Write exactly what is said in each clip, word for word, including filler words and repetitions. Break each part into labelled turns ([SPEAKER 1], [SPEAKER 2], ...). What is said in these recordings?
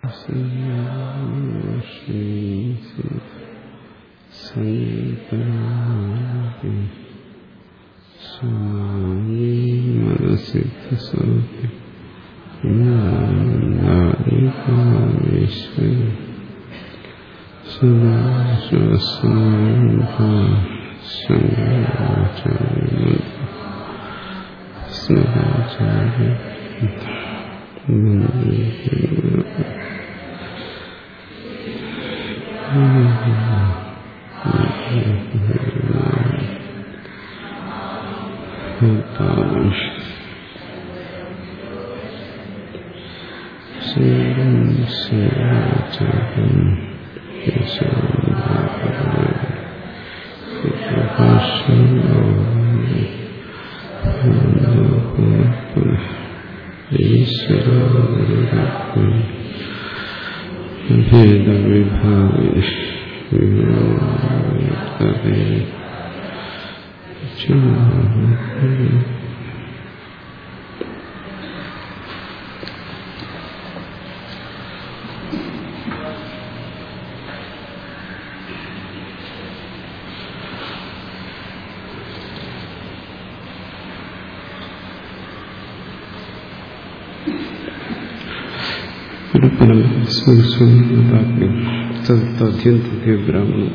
[SPEAKER 1] ബ്രാഹ്മണം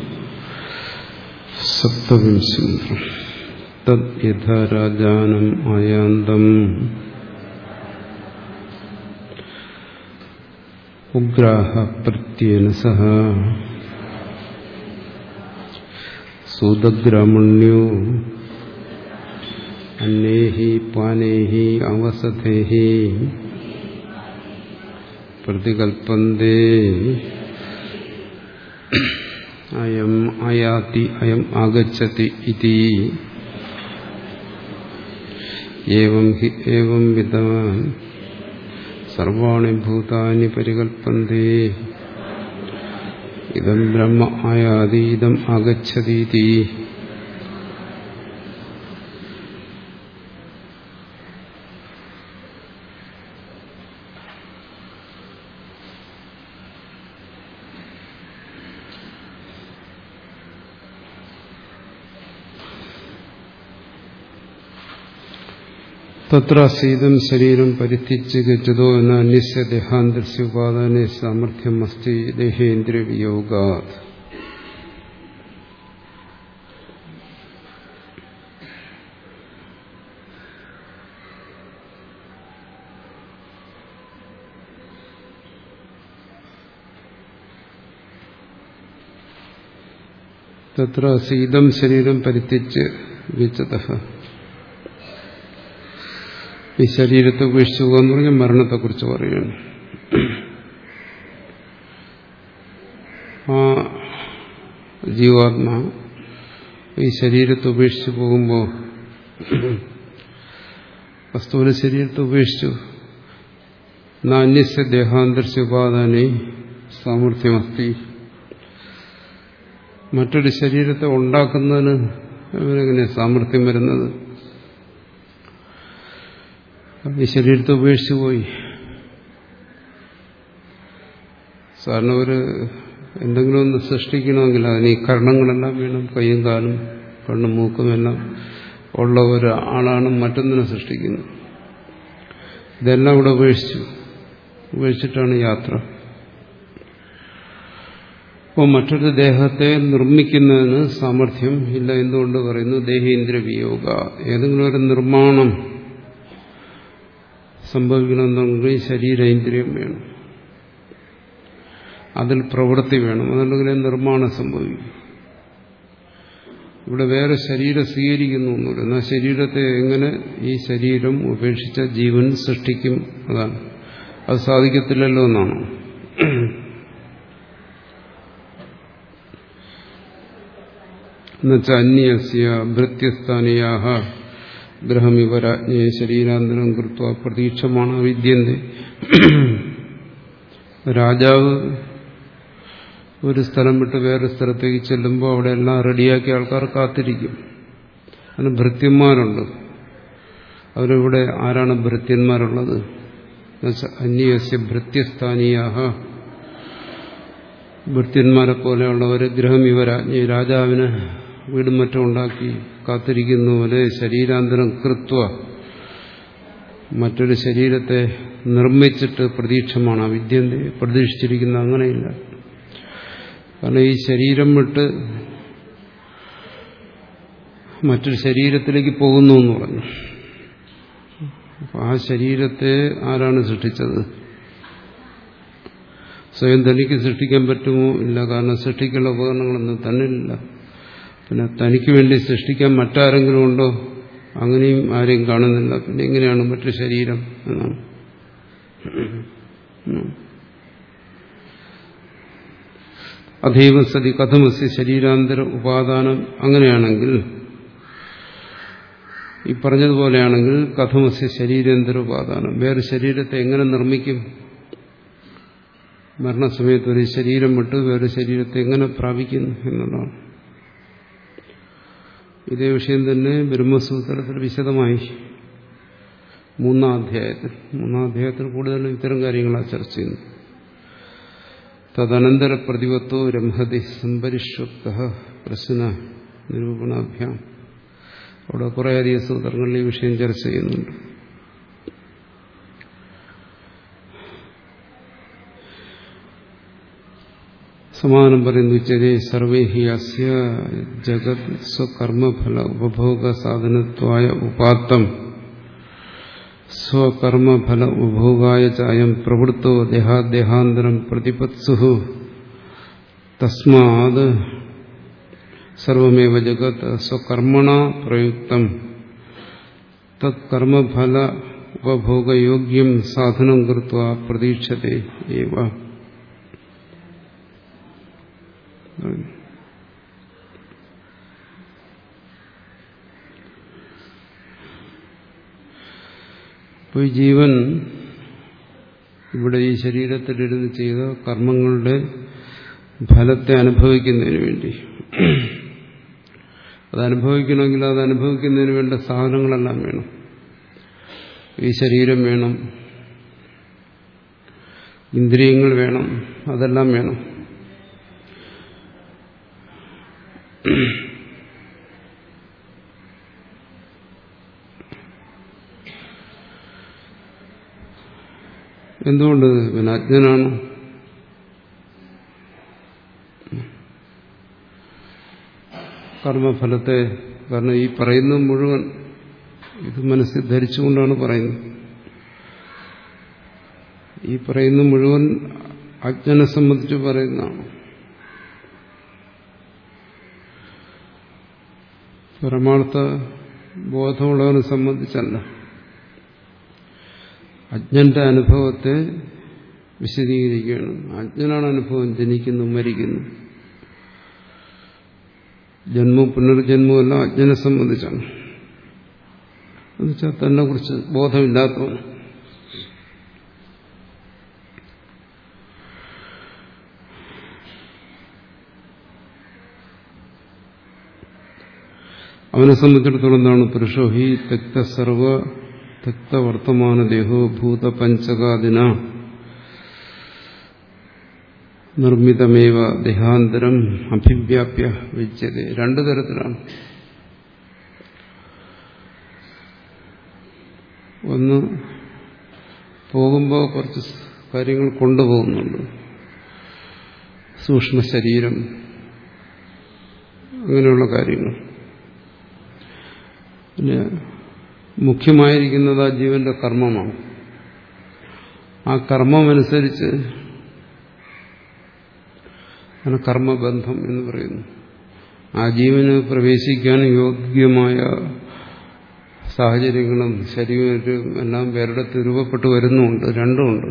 [SPEAKER 1] സപ്തവിംശ മന്ത്രം. തദ് യഥാ രാജാനം ആയാന്തം ഉഗ്രാഹ പ്രത്യേന സഹ സൂതഗ്രാമണ്യോ അന്നേഹി പാനേഹി അവസഥേഹി പ്രതികൽപ്പന്തേ അയം ആയാതി അയം ആഗച്ഛതി ഇതി ഏവം ഹി ഏവം വിദ്വാൻ സർവാണി ഭൂതാനി പരികൽപ്പന്തേ ഇദം ബ്രഹ്മ ആയാതി ഇദം ആഗച്ഛതി ഇതി തത്ര സീതം ശരീരം പരിത്യജ്യ ഗച്ഛതോ എന്ന അന്യസ്യ ദേഹാന്തരസ്യ ഉപാദാനേ സാമർഥ്യം അസ്തി ദേഹേന്ദ്രിയ വിയോഗാത്. തത്ര സീതം ശരീരം പരിത്യജ്യ ഗച്ഛതഃ, ഈ ശരീരത്തെ ഉപേക്ഷിച്ചു എന്ന് പറഞ്ഞാൽ മരണത്തെക്കുറിച്ച് പറയുകയാണ്. ആ ജീവാത്മാ ഈ ശരീരത്തെ ഉപേക്ഷിച്ചു പോകുമ്പോൾ വസ്തുവിനെ ശരീരത്തെ ഉപേക്ഷിച്ചു നാന്യസ്യ ദേഹാന്തരസ്യ ഉപാദാനേ സാമർഥ്യമസ്തി, മറ്റൊരു ശരീരത്തെ ഉണ്ടാക്കുന്നതിന് ഇവരെങ്ങനെ സാമർഥ്യം വരുന്നത്? ഈ ശരീരത്തെ ഉപേക്ഷിച്ചു പോയി. സാറിന് ഒരു എന്തെങ്കിലും ഒന്ന് സൃഷ്ടിക്കണമെങ്കിൽ അതിന് ഈ കർണങ്ങളെല്ലാം വേണം, കൈയും കാലും കണ്ണും മൂക്കും എല്ലാം ഉള്ള ഒരു ആളാണ് മറ്റൊന്നിനെ സൃഷ്ടിക്കുന്നത്. ഇതെല്ലാം ഇവിടെ ഉപേക്ഷിച്ചു ഉപേക്ഷിച്ചിട്ടാണ് യാത്ര. അപ്പോൾ മറ്റൊരു ദേഹത്തെ നിർമ്മിക്കുന്നതിന് സാമർഥ്യം ഇല്ല. എന്തുകൊണ്ട് പറയുന്നു? ദേഹേന്ദ്രിയ വിയോഗ. ഏതെങ്കിലും ഒരു നിർമ്മാണം സംഭവിക്കണമെന്നുണ്ടെങ്കിൽ ശരീരേന്ദ്രിയം വേണം, അതിൽ പ്രവൃത്തി വേണം, അതുണ്ടെങ്കിൽ നിർമ്മാണം സംഭവിക്കും. ഇവിടെ വേറെ ശരീരം സ്വീകരിക്കുന്നു ഒന്നുമില്ല. എന്നാൽ ശരീരത്തെ എങ്ങനെ ഈ ശരീരം ഉപേക്ഷിച്ച ജീവൻ സൃഷ്ടിക്കും? അതാണ്, അത് സാധിക്കത്തില്ലല്ലോ എന്നാണ്. എന്നുവെച്ചാൽ അന്യസ്യ ഭൃത്യസ്ഥാനീയാഹ ഗ്രഹമിവരാജ്ഞയെ ശരീരാന്തരം കൃത്വ പ്രതീക്ഷമാണ് വിദ്യന്തെ. രാജാവ് ഒരു സ്ഥലം വിട്ട് വേറെ സ്ഥലത്തേക്ക് ചെല്ലുമ്പോൾ അവിടെ എല്ലാം റെഡിയാക്കിയ ആൾക്കാർ കാത്തിരിക്കും. അതിന് ഭൃത്യന്മാരുണ്ട്. അവരിവിടെ ആരാണ് ഭൃത്യന്മാരുള്ളത്? എന്നുവെച്ചാൽ അന്യസ്യ ഭൃത്യസ്ഥാനീയാഹ, ഭൃത്യന്മാരെ പോലെയുള്ളവർ ഗൃഹം യുവരാജ്ഞി രാജാവിന് വീടും മറ്റും ഉണ്ടാക്കി കാത്തിരിക്കുന്ന പോലെ ശരീരാന്തരം കൃത്വ മറ്റൊരു ശരീരത്തെ നിർമ്മിച്ചിട്ട് പ്രതീക്ഷമാണ് അവിദ്യന്തെ പ്രതീക്ഷിച്ചിരിക്കുന്ന. അങ്ങനെയില്ല. കാരണം ഈ ശരീരം വിട്ട് മറ്റൊരു ശരീരത്തിലേക്ക് പോകുന്നു എന്ന് പറഞ്ഞു. ആ ശരീരത്തെ ആരാണ് സൃഷ്ടിച്ചത്? സ്വയം തനിക്ക് സൃഷ്ടിക്കാൻ പറ്റുമോ? ഇല്ല. കാരണം സൃഷ്ടിക്കാനുള്ള ഉപകരണങ്ങളൊന്നും തന്നിലില്ല. പിന്നെ തനിക്ക് വേണ്ടി സൃഷ്ടിക്കാൻ മറ്റാരെങ്കിലും ഉണ്ടോ? അങ്ങനെയും ആരെയും കാണുന്നില്ല. പിന്നെ എങ്ങനെയാണ് മറ്റൊരു ശരീരം എന്നാണ്. അധൈവ സതി കഥമസ്യ ശരീരാന്തര ഉപാദാനം. അങ്ങനെയാണെങ്കിൽ ഈ പറഞ്ഞതുപോലെയാണെങ്കിൽ കഥമസ്യ ശരീരാന്തര ഉപാദാനം, വേറെ ശരീരത്തെ എങ്ങനെ നിർമ്മിക്കും? മരണസമയത്ത് ഒരു ശരീരം വിട്ട് വേറെ ശരീരത്തെ എങ്ങനെ പ്രാപിക്കുന്നു എന്നുള്ളതാണ്. ഇതേ വിഷയം തന്നെ ബ്രഹ്മസൂത്രത്തിൽ വിശദമായി മൂന്നാം അധ്യായത്തിൽ മൂന്നാം അധ്യായത്തിൽ കൂടുതലും ഇത്തരം കാര്യങ്ങളാണ് ചർച്ച ചെയ്യുന്നത്. തദനന്തര പ്രതിപത്തോ രംഹതി സംപരിഷ്വക്ത പ്രശ്ന നിരൂപണാഭ്യാം. അവിടെ കുറേയധികം സൂത്രങ്ങളിൽ ഈ വിഷയം ചർച്ച ചെയ്യുന്നുണ്ട്. സമാനം പറയുന്നു. ഉച്ചതേ സർവേ ഹി അസ്യ ജഗത് സ്വകർമ്മഫല ഉപഭോഗ സാധനത്വായ ഉപാത്തം സ്വകർമ്മഫല ഉപഭോഗായ ചായം പ്രവൃത്തോ ദേഹാദേഹാന്തരം പ്രതിപത്സുഹു തസ്മാത് സർവമേവ ജഗത് സ്വകർമ്മണ പ്രയുക്തം തത് കർമ്മഫല ഉപഭോഗയോഗ്യം സാധനം കൃത്വാ പ്രതീക്ഷത്തെ ഏവ. അപ്പോൾ ഈ ജീവൻ ഇവിടെ ഈ ശരീരത്തിലിരുന്ന് ചെയ്ത കർമ്മങ്ങളുടെ ഫലത്തെ അനുഭവിക്കുന്നതിന് വേണ്ടി, അത് അനുഭവിക്കണമെങ്കിൽ അത് അനുഭവിക്കുന്നതിന് വേണ്ട സാധനങ്ങളെല്ലാം വേണം. ഈ ശരീരം വേണം, ഇന്ദ്രിയങ്ങൾ വേണം, അതെല്ലാം വേണം. എന്തുകൊണ്ട്? പിന്നെ അജ്ഞനാണ്. കർമ്മഫലത്തെ, കാരണം ഈ പറയുന്നത് മുഴുവൻ ഇത് മനസ്സിൽ ധരിച്ചുകൊണ്ടാണ് പറയുന്നത്. ഈ പറയുന്ന മുഴുവൻ അജ്ഞനെ സംബന്ധിച്ച് പറയുന്നതാണ്. പരമാർത്ഥ ബോധമുള്ളവനെ സംബന്ധിച്ചല്ല. അജ്ഞന്റെ അനുഭവത്തെ വിശദീകരിക്കുകയാണ്. അജ്ഞനാണ് അനുഭവം. ജനിക്കുന്നു, മരിക്കുന്നു, ജന്മവും പുനർജന്മവും എല്ലാം അജ്ഞനെ സംബന്ധിച്ചാണ്. എന്നുവെച്ചാൽ തന്നെ കുറിച്ച് ബോധമില്ലാത്തവൻ. അവനെ സംബന്ധിച്ചിടത്തോളം എന്താണ്? പുരുഷോ ഹി തെക്ത സർവ തെക്ത വർത്തമാന ദേഹോ ഭൂത പഞ്ചകാദിന നിർമ്മിതമേവ ദേഹാന്തരം അഭിവ്യാപ്യ വിജ്യതേ. രണ്ടു തരത്തിലാണ്. ഒന്ന്, പോകുമ്പോൾ കുറച്ച് കാര്യങ്ങൾ കൊണ്ടുപോകുന്നുണ്ട്. സൂക്ഷ്മ ശരീരം, അങ്ങനെയുള്ള കാര്യങ്ങൾ. പിന്നെ മുഖ്യമായിരിക്കുന്നത് ആ ജീവന്റെ കർമ്മമാണ്. ആ കർമ്മമനുസരിച്ച് ആണ് കർമ്മബന്ധം എന്ന് പറയുന്നു. ആ ജീവന് പ്രവേശിക്കാൻ യോഗ്യമായ സാഹചര്യങ്ങളും ശരീരവും എല്ലാം വേറിടത്ത് രൂപപ്പെട്ടു വരുന്നുമുണ്ട്. രണ്ടുമുണ്ട്.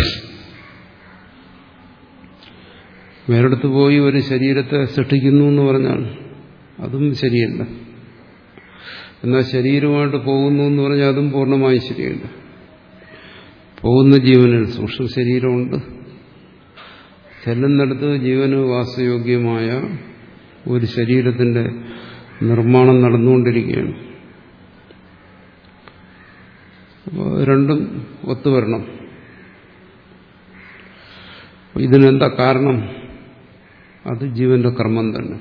[SPEAKER 1] വേറിടത്ത് പോയി ഒരു ശരീരത്തെ സൃഷ്ടിക്കുന്നു എന്ന് പറഞ്ഞാൽ അതും ശരിയല്ല. എന്നാൽ ശരീരമായിട്ട് പോകുന്നു എന്ന് പറഞ്ഞാൽ അതും പൂർണ്ണമായി ശരിയല്ല. പോകുന്ന ജീവനിൽ സൂക്ഷ്മ ശരീരമുണ്ട്. ചെല്ലുന്നിടത്ത് ജീവന് വാസയോഗ്യമായ ഒരു ശരീരത്തിന്റെ നിർമ്മാണം നടന്നുകൊണ്ടിരിക്കുകയാണ്. അപ്പോൾ രണ്ടും ഒത്തുവരണം. ഇതിനെന്താ കാരണം അത് ജീവന്റെ കർമ്മം തന്നെ.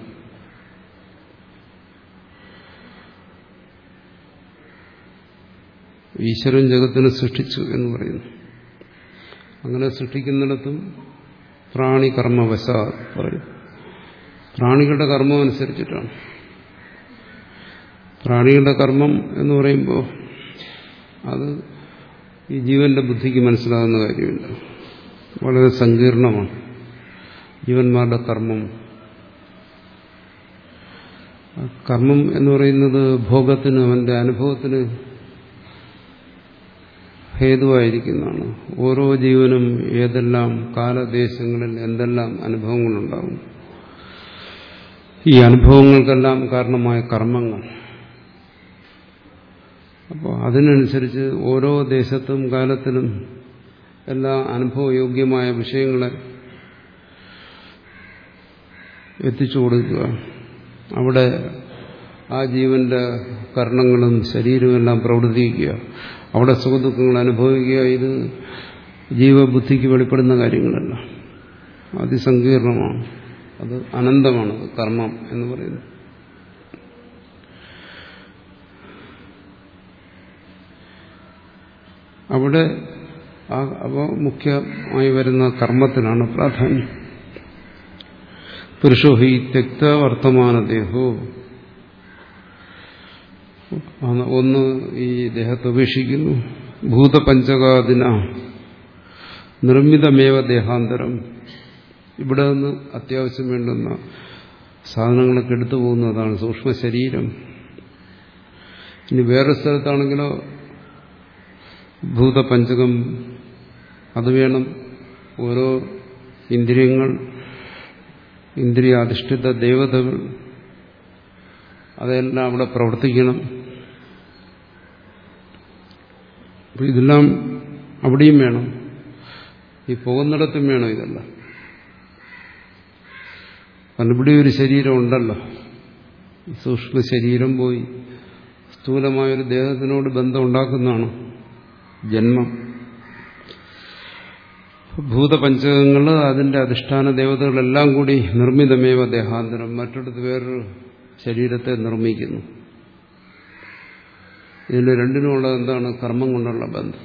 [SPEAKER 1] ഈശ്വരൻ ജഗത്തിനെ സൃഷ്ടിച്ചു എന്ന് പറയുന്നു. അങ്ങനെ സൃഷ്ടിക്കുന്നിടത്തും പ്രാണി കർമ്മവശ പറയും. പ്രാണികളുടെ കർമ്മം അനുസരിച്ചിട്ടാണ്. പ്രാണികളുടെ കർമ്മം എന്ന് പറയുമ്പോൾ അത് ഈ ജീവന്റെ ബുദ്ധിക്ക് മനസ്സിലാകുന്ന കാര്യമില്ല. വളരെ സങ്കീർണമാണ് ജീവന്മാരുടെ കർമ്മം. കർമ്മം എന്ന് പറയുന്നത് ഭോഗത്തിന്, അവന്റെ അനുഭവത്തിന് ഹേതുവായിരിക്കുന്നതാണ്. ഓരോ ജീവനും ഏതെല്ലാം കാലദേശങ്ങളിൽ എന്തെല്ലാം അനുഭവങ്ങളുണ്ടാകും. ഈ അനുഭവങ്ങൾക്കെല്ലാം കാരണമായ കർമ്മങ്ങൾ. അപ്പോൾ അതിനനുസരിച്ച് ഓരോ ദേശത്തും കാലത്തിലും എല്ലാ അനുഭവയോഗ്യമായ വിഷയങ്ങളെ എത്തിച്ചു കൊടുക്കുക. അവിടെ ആ ജീവന്റെ കർണങ്ങളും ശരീരവും എല്ലാം പ്രവർത്തിക്കുക. അവിടെ സുഖദുഃഖങ്ങൾ അനുഭവിക്കുക. ഇത് ജീവബുദ്ധിക്ക് വെളിപ്പെടുന്ന കാര്യങ്ങളല്ല. അതിസങ്കീർണമാണ്. അത് അനന്തമാണ് കർമ്മം എന്ന് പറയുന്നത്. അവിടെ അപ്പോൾ മുഖ്യമായി വരുന്ന കർമ്മത്തിനാണ് പ്രാധാന്യം. പുരുഷോ ഹി ത്യക്ത വർത്തമാനദേഹോ, ഒന്ന് ഈ ദേഹത്തെ ഉപേക്ഷിക്കുന്നു. ഭൂതപഞ്ചകാദിന നിർമ്മിതമേവ ദേഹാന്തരം, ഇവിടെ നിന്ന് അത്യാവശ്യം വേണ്ടുന്ന സാധനങ്ങളൊക്കെ എടുത്തു പോകുന്നതാണ് സൂക്ഷ്മ ശരീരം. ഇനി വേറെ സ്ഥലത്താണെങ്കിലോ ഭൂതപഞ്ചകം അത് വേണം. ഓരോ ഇന്ദ്രിയങ്ങൾ, ഇന്ദ്രിയാധിഷ്ഠിത ദേവതകൾ, അതെല്ലാം അവിടെ പ്രവർത്തിക്കണം. അപ്പോൾ ഇതെല്ലാം അവിടെയും വേണം, ഈ പോകുന്നിടത്തും വേണം ഇതെല്ലാം. കാരണം ഇവിടെ ഒരു ശരീരം ഉണ്ടല്ലോ. സൂക്ഷ്മ ശരീരം പോയി സ്ഥൂലമായൊരു ദേഹത്തിനോട് ബന്ധം ഉണ്ടാക്കുന്നതാണ് ജന്മം. ഭൂതപഞ്ചകങ്ങൾ, അതിന്റെ അധിഷ്ഠാന ദേവതകളെല്ലാം കൂടി നിർമ്മിതമേവ ദേഹാന്തരം, മറ്റൊരിടത്ത് വേറൊരു ശരീരത്തെ നിർമ്മിക്കുന്നു. ഇതിന് രണ്ടിനുമുള്ള എന്താണ്? കർമ്മം കൊണ്ടുള്ള ബന്ധം.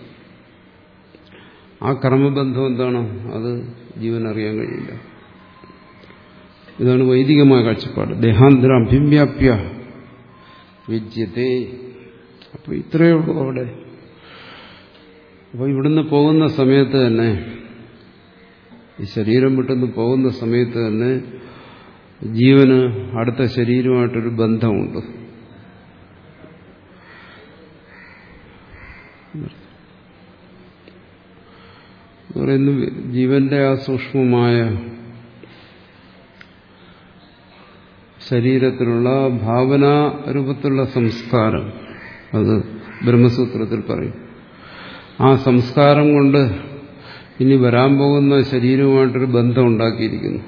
[SPEAKER 1] ആ കർമ്മബന്ധം എന്താണ്? അത് ജീവനറിയാൻ കഴിയില്ല. ഇതാണ് വൈദികമായ കാഴ്ചപ്പാട്. ദേഹാന്തരം അഭിവ്യാപ്യ വിജ്യത്തെ. അപ്പോൾ ഇത്രയേ ഉള്ളൂ അവിടെ. അപ്പോൾ ഇവിടുന്ന് പോകുന്ന സമയത്ത് തന്നെ, ഈ ശരീരം വിട്ടുന്ന് പോകുന്ന സമയത്ത് തന്നെ ജീവന് അടുത്ത ശരീരമായിട്ടൊരു ബന്ധമുണ്ട്. പറയുന്നു ജീവന്റെ ആ സൂക്ഷ്മമായ ശരീരത്തിലുള്ള ഭാവനാ രൂപത്തിലുള്ള സംസ്കാരം, അത് ബ്രഹ്മസൂത്രത്തിൽ പറയും. ആ സംസ്കാരം കൊണ്ട് ഇനി വരാൻ പോകുന്ന ശരീരവുമായിട്ടൊരു ബന്ധം ഉണ്ടാക്കിയിരിക്കുന്നു.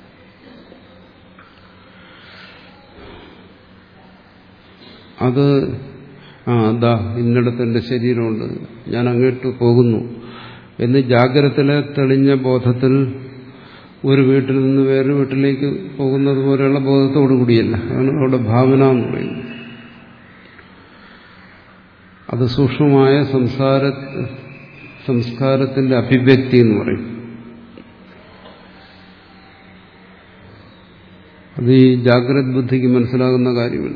[SPEAKER 1] അത് ആ അതാ ഇന്നിടത്ത് എൻ്റെ ശരീരമുണ്ട്, ഞാൻ അങ്ങോട്ട് പോകുന്നു എന്ന് ജാഗ്രതത്തിലെ തെളിഞ്ഞ ബോധത്തിൽ ഒരു വീട്ടിൽ നിന്ന് വേറൊരു വീട്ടിലേക്ക് പോകുന്നത് പോലെയുള്ള ബോധത്തോടു കൂടിയല്ല. അതാണ് അവിടെ ഭാവന എന്ന് പറയുന്നത്. അത് സൂക്ഷ്മമായ സംസാര സംസ്കാരത്തിന്റെ അഭിവ്യക്തി എന്ന് പറയും. അത് ഈ ജാഗ്രത ബുദ്ധിക്ക് മനസ്സിലാകുന്ന കാര്യമില്ല.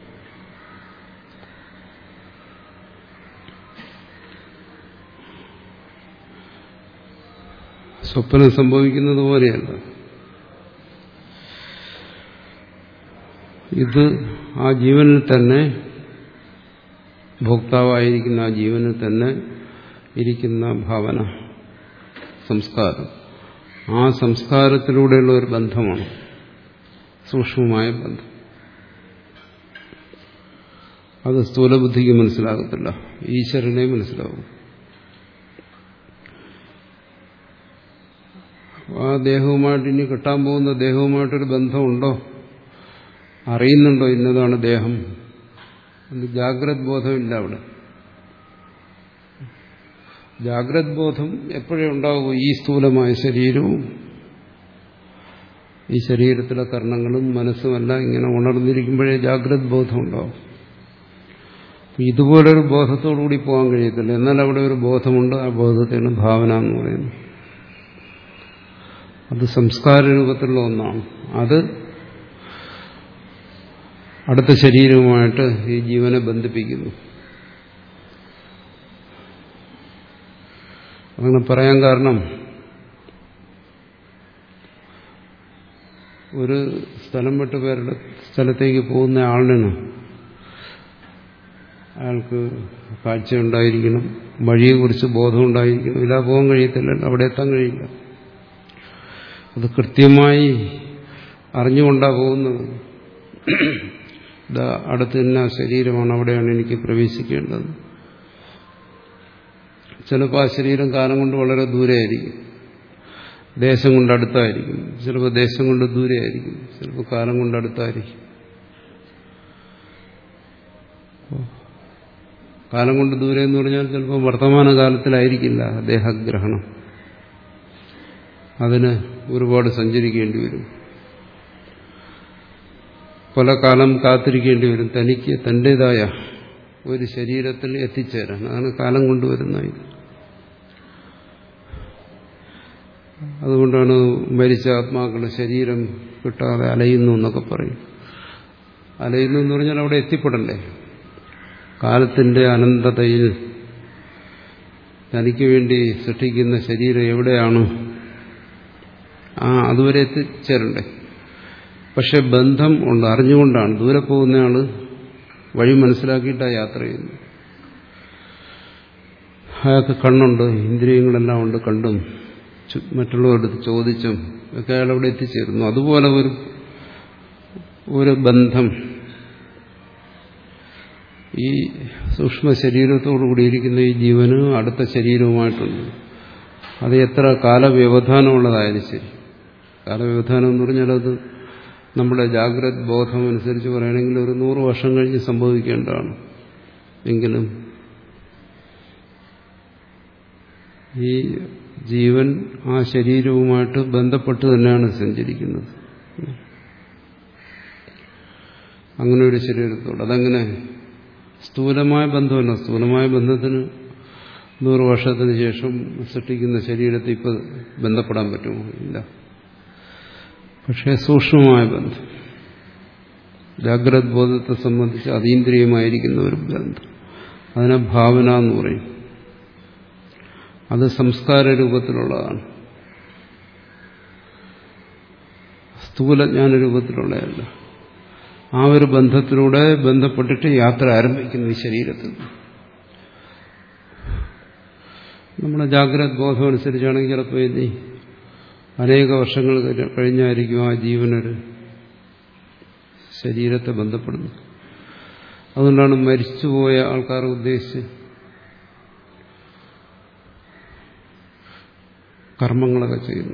[SPEAKER 1] സ്വപ്നം സംഭവിക്കുന്നത് പോലെയല്ല. ഇത് ആ ജീവനിൽ തന്നെ, ഭോക്താവായിരിക്കുന്ന ആ ജീവനിൽ തന്നെ ഇരിക്കുന്ന ഭാവന, സംസ്കാരം. ആ സംസ്കാരത്തിലൂടെയുള്ള ഒരു ബന്ധമാണ്, സൂക്ഷ്മമായ ബന്ധം. അത് സ്ഥൂലബുദ്ധിക്ക് മനസ്സിലാകത്തില്ല, ഈശ്വരനെ മനസ്സിലാവും. ആ ദേഹവുമായിട്ട്, ഇനി കിട്ടാൻ പോകുന്ന ദേഹവുമായിട്ടൊരു ബന്ധമുണ്ടോ, അറിയുന്നുണ്ടോ ഇന്നതാണ് ദേഹം എന്ന്? ജാഗ്രത് ബോധമില്ല അവിടെ. ജാഗ്രത് ബോധം എപ്പോഴേ ഉണ്ടാവൂ? ഈ സ്ഥൂലമായ ശരീരവും ഈ ശരീരത്തിലെ കർണങ്ങളും മനസ്സുമെല്ലാം ഇങ്ങനെ ഉണർന്നിരിക്കുമ്പോഴേ ജാഗ്രത് ബോധം ഉണ്ടാവും. ഇതുപോലൊരു ബോധത്തോടുകൂടി പോകാൻ കഴിയത്തില്ല. എന്നാൽ അവിടെ ഒരു ബോധമുണ്ട്. ആ ബോധത്തെയാണ് ഭാവന എന്ന് പറയുന്നത്. അത് സംസ്കാര രൂപത്തിലുള്ള ഒന്നാണ്. അത് അടുത്ത ശരീരവുമായിട്ട് ഈ ജീവനെ ബന്ധിപ്പിക്കുന്നു. അങ്ങനെ പറയാൻ കാരണം, ഒരു സ്ഥലം വിട്ട് പേരുടെ സ്ഥലത്തേക്ക് പോകുന്ന ആളിന് അയാൾക്ക് കാഴ്ചയുണ്ടായിരിക്കണം, വഴിയെക്കുറിച്ച് ബോധമുണ്ടായിരിക്കണം. ഇല്ലാ പോകാൻ കഴിയത്തില്ല, അവിടെ എത്താൻ കഴിയില്ല. അത് കൃത്യമായി അറിഞ്ഞുകൊണ്ടാണ് പോകുന്നത്. ഇതാ അടുത്ത് തന്നെ ശരീരമാണ്, അവിടെയാണ് എനിക്ക് പ്രവേശിക്കേണ്ടത്. ചിലപ്പോൾ ആ ശരീരം കാലം കൊണ്ട് വളരെ ദൂരെയായിരിക്കും, ദേശം കൊണ്ട് അടുത്തായിരിക്കും. ചിലപ്പോൾ ദേശം കൊണ്ട് ദൂരെയായിരിക്കും, ചിലപ്പോൾ കാലം കൊണ്ട് അടുത്തായിരിക്കും. കാലം കൊണ്ട് ദൂരെ എന്ന് പറഞ്ഞാൽ ചിലപ്പോൾ വർത്തമാനകാലത്തിലായിരിക്കില്ല ദേഹഗ്രഹണം. അതിന് ഒരുപാട് സഞ്ചരിക്കേണ്ടി വരും, പല കാലം കാത്തിരിക്കേണ്ടി വരും തനിക്ക് തൻ്റെതായ ഒരു ശരീരത്തിൽ എത്തിച്ചേരാൻ. അതാണ് കാലം കൊണ്ടുവരുന്നത്. അതുകൊണ്ടാണ് മരിച്ച ആത്മാക്കളുടെ ശരീരം കിട്ടാതെ അലയുന്നു എന്നൊക്കെ പറയും. അലയുന്നു എന്ന് പറഞ്ഞാൽ അവിടെ എത്തിപ്പെടണ്ടേ. കാലത്തിന്റെ അനന്തതയിൽ തനിക്ക് വേണ്ടി സൃഷ്ടിക്കുന്ന ശരീരം എവിടെയാണ്, ആ അതുവരെ എത്തിച്ചേരണ്ടേ. പക്ഷെ ബന്ധം ഉണ്ട്, അറിഞ്ഞുകൊണ്ടാണ്. ദൂരെ പോകുന്നയാള് വഴി മനസ്സിലാക്കിയിട്ടാണ് യാത്ര ചെയ്യുന്നത്. അയാൾക്ക് കണ്ണുണ്ട്, ഇന്ദ്രിയങ്ങളെല്ലാം ഉണ്ട്, കണ്ടും മറ്റുള്ളവരുടെ ചോദിച്ചും ഒക്കെ അയാൾ അവിടെ എത്തിച്ചേരുന്നു. അതുപോലെ ഒരു ഒരു ബന്ധം ഈ സൂക്ഷ്മ ശരീരത്തോടു കൂടിയിരിക്കുന്ന ഈ ജീവന് അടുത്ത ശരീരവുമായിട്ടുണ്ട്. അത് എത്ര കാലവ്യവധാനമുള്ളതായാലും ശരി. കാലവ്യവധാനം എന്ന് പറഞ്ഞാൽ അത് നമ്മുടെ ജാഗ്രത് ബോധം അനുസരിച്ച് പറയുകയാണെങ്കിൽ ഒരു നൂറ് വർഷം കഴിഞ്ഞ് സംഭവിക്കേണ്ടതാണ്. എങ്കിലും ഈ ജീവൻ ആ ശരീരവുമായിട്ട് ബന്ധപ്പെട്ട് തന്നെയാണ് സഞ്ചരിക്കുന്നത്. അങ്ങനെ ഒരു ശരീരത്തോട് അതങ്ങനെ സ്ഥൂലമായ ബന്ധമല്ല. സ്ഥൂലമായ ബന്ധത്തിന് നൂറ് വർഷത്തിന് ശേഷം സൃഷ്ടിക്കുന്ന ശരീരത്തെ ഇപ്പോൾ ബന്ധപ്പെടാൻ പറ്റുമോ? ഇല്ല. പക്ഷേ സൂക്ഷ്മമായ ബന്ധം, ജാഗ്രത് ബോധത്തെ സംബന്ധിച്ച് അതീന്ദ്രിയമായിരിക്കുന്ന ഒരു ബന്ധം, അതിനെ ഭാവന എന്ന് പറയും. അത് സംസ്കാര രൂപത്തിലുള്ളതാണ്, സ്ഥൂലജ്ഞാന രൂപത്തിലുള്ളതല്ല. ആ ഒരു ബന്ധത്തിലൂടെ ബന്ധപ്പെട്ടിട്ട് യാത്ര ആരംഭിക്കുന്നു ഈ ശരീരത്തിൽ. നമ്മുടെ ജാഗ്രത് ബോധം അനുസരിച്ചാണെങ്കിൽ ചിലപ്പോൾ ഇനി അനേക വർഷങ്ങൾ കഴിഞ്ഞായിരിക്കും ആ ജീവനൊരു ശരീരത്തെ ബന്ധപ്പെടുന്നത്. അതുകൊണ്ടാണ് മരിച്ചുപോയ ആൾക്കാരെ ഉദ്ദേശിച്ച് കർമ്മങ്ങളൊക്കെ ചെയ്യുന്നു.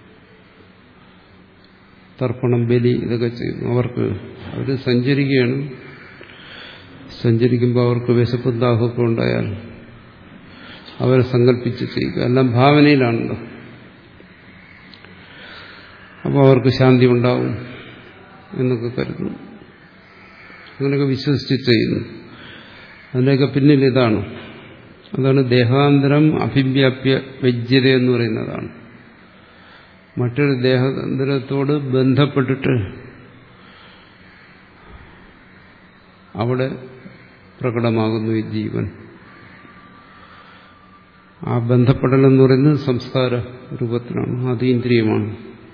[SPEAKER 1] തർപ്പണം, ബലി ഇതൊക്കെ ചെയ്യുന്നു. അവർക്ക് അവർ സഞ്ചരിക്കുകയാണ്. സഞ്ചരിക്കുമ്പോൾ അവർക്ക് വിശപ്പും ദാഹമൊക്കെ ഉണ്ടായാൽ അവരെ സങ്കല്പിച്ച് ചെയ്യുക. എല്ലാം ഭാവനയിലാണല്ലോ. അപ്പോൾ അവർക്ക് ശാന്തി ഉണ്ടാവും എന്നൊക്കെ കരുതുന്നു. അങ്ങനെയൊക്കെ വിശ്വസിച്ച് ചെയ്യുന്നു. അതിൻ്റെയൊക്കെ പിന്നിൽ ഇതാണ്. അതാണ് ദേഹാന്തരം അഭിവ്യാപ്യ വ്യജ്യത എന്ന് പറയുന്നതാണ്. മറ്റൊരു ദേഹാന്തരത്തോട് ബന്ധപ്പെട്ടിട്ട് അവിടെ പ്രകടമാകുന്നു ഈ ജീവൻ. ആ ബന്ധപ്പെടലെന്ന് പറയുന്നത് സംസ്കാര രൂപത്തിലാണ്, അതീന്ദ്രിയമാണ്.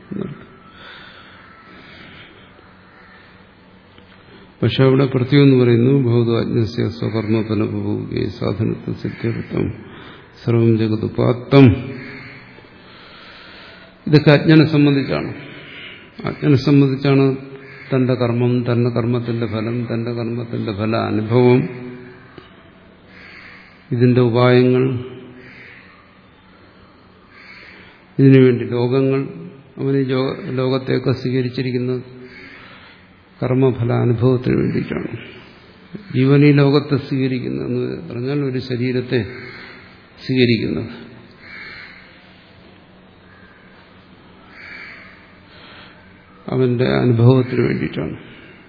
[SPEAKER 1] പക്ഷെ അവിടെ പ്രത്യേകം പറയുന്നു ഭൗതാജ്ഞസ്യ സ്വകർമ്മഫലഭോഗേ സാധനത്വ സിദ്ധ്യർത്ഥം സർവം ജഗതുപാത്തം. ഇതൊക്കെ അജ്ഞനെ സംബന്ധിച്ചാണ്. അജ്ഞനെ സംബന്ധിച്ചാണ് തന്റെ കർമ്മം, തന്റെ കർമ്മത്തിന്റെ ഫലം, തന്റെ കർമ്മത്തിന്റെ ഫല അനുഭവം, ഇതിന്റെ ഉപായങ്ങൾ, ഇതിനുവേണ്ടി ലോകങ്ങൾ. അവന് ലോകത്തെയൊക്കെ സ്വീകരിച്ചിരിക്കുന്നത് കർമ്മഫലാനുഭവത്തിന് വേണ്ടിയിട്ടാണ്. ജീവൻ ഈ ലോകത്തെ സ്വീകരിക്കുന്നതെന്ന് പറഞ്ഞാൽ ഒരു ശരീരത്തെ സ്വീകരിക്കുന്നത്. അവന്റെ അനുഭവത്തിന് വേണ്ടിയിട്ടാണ്.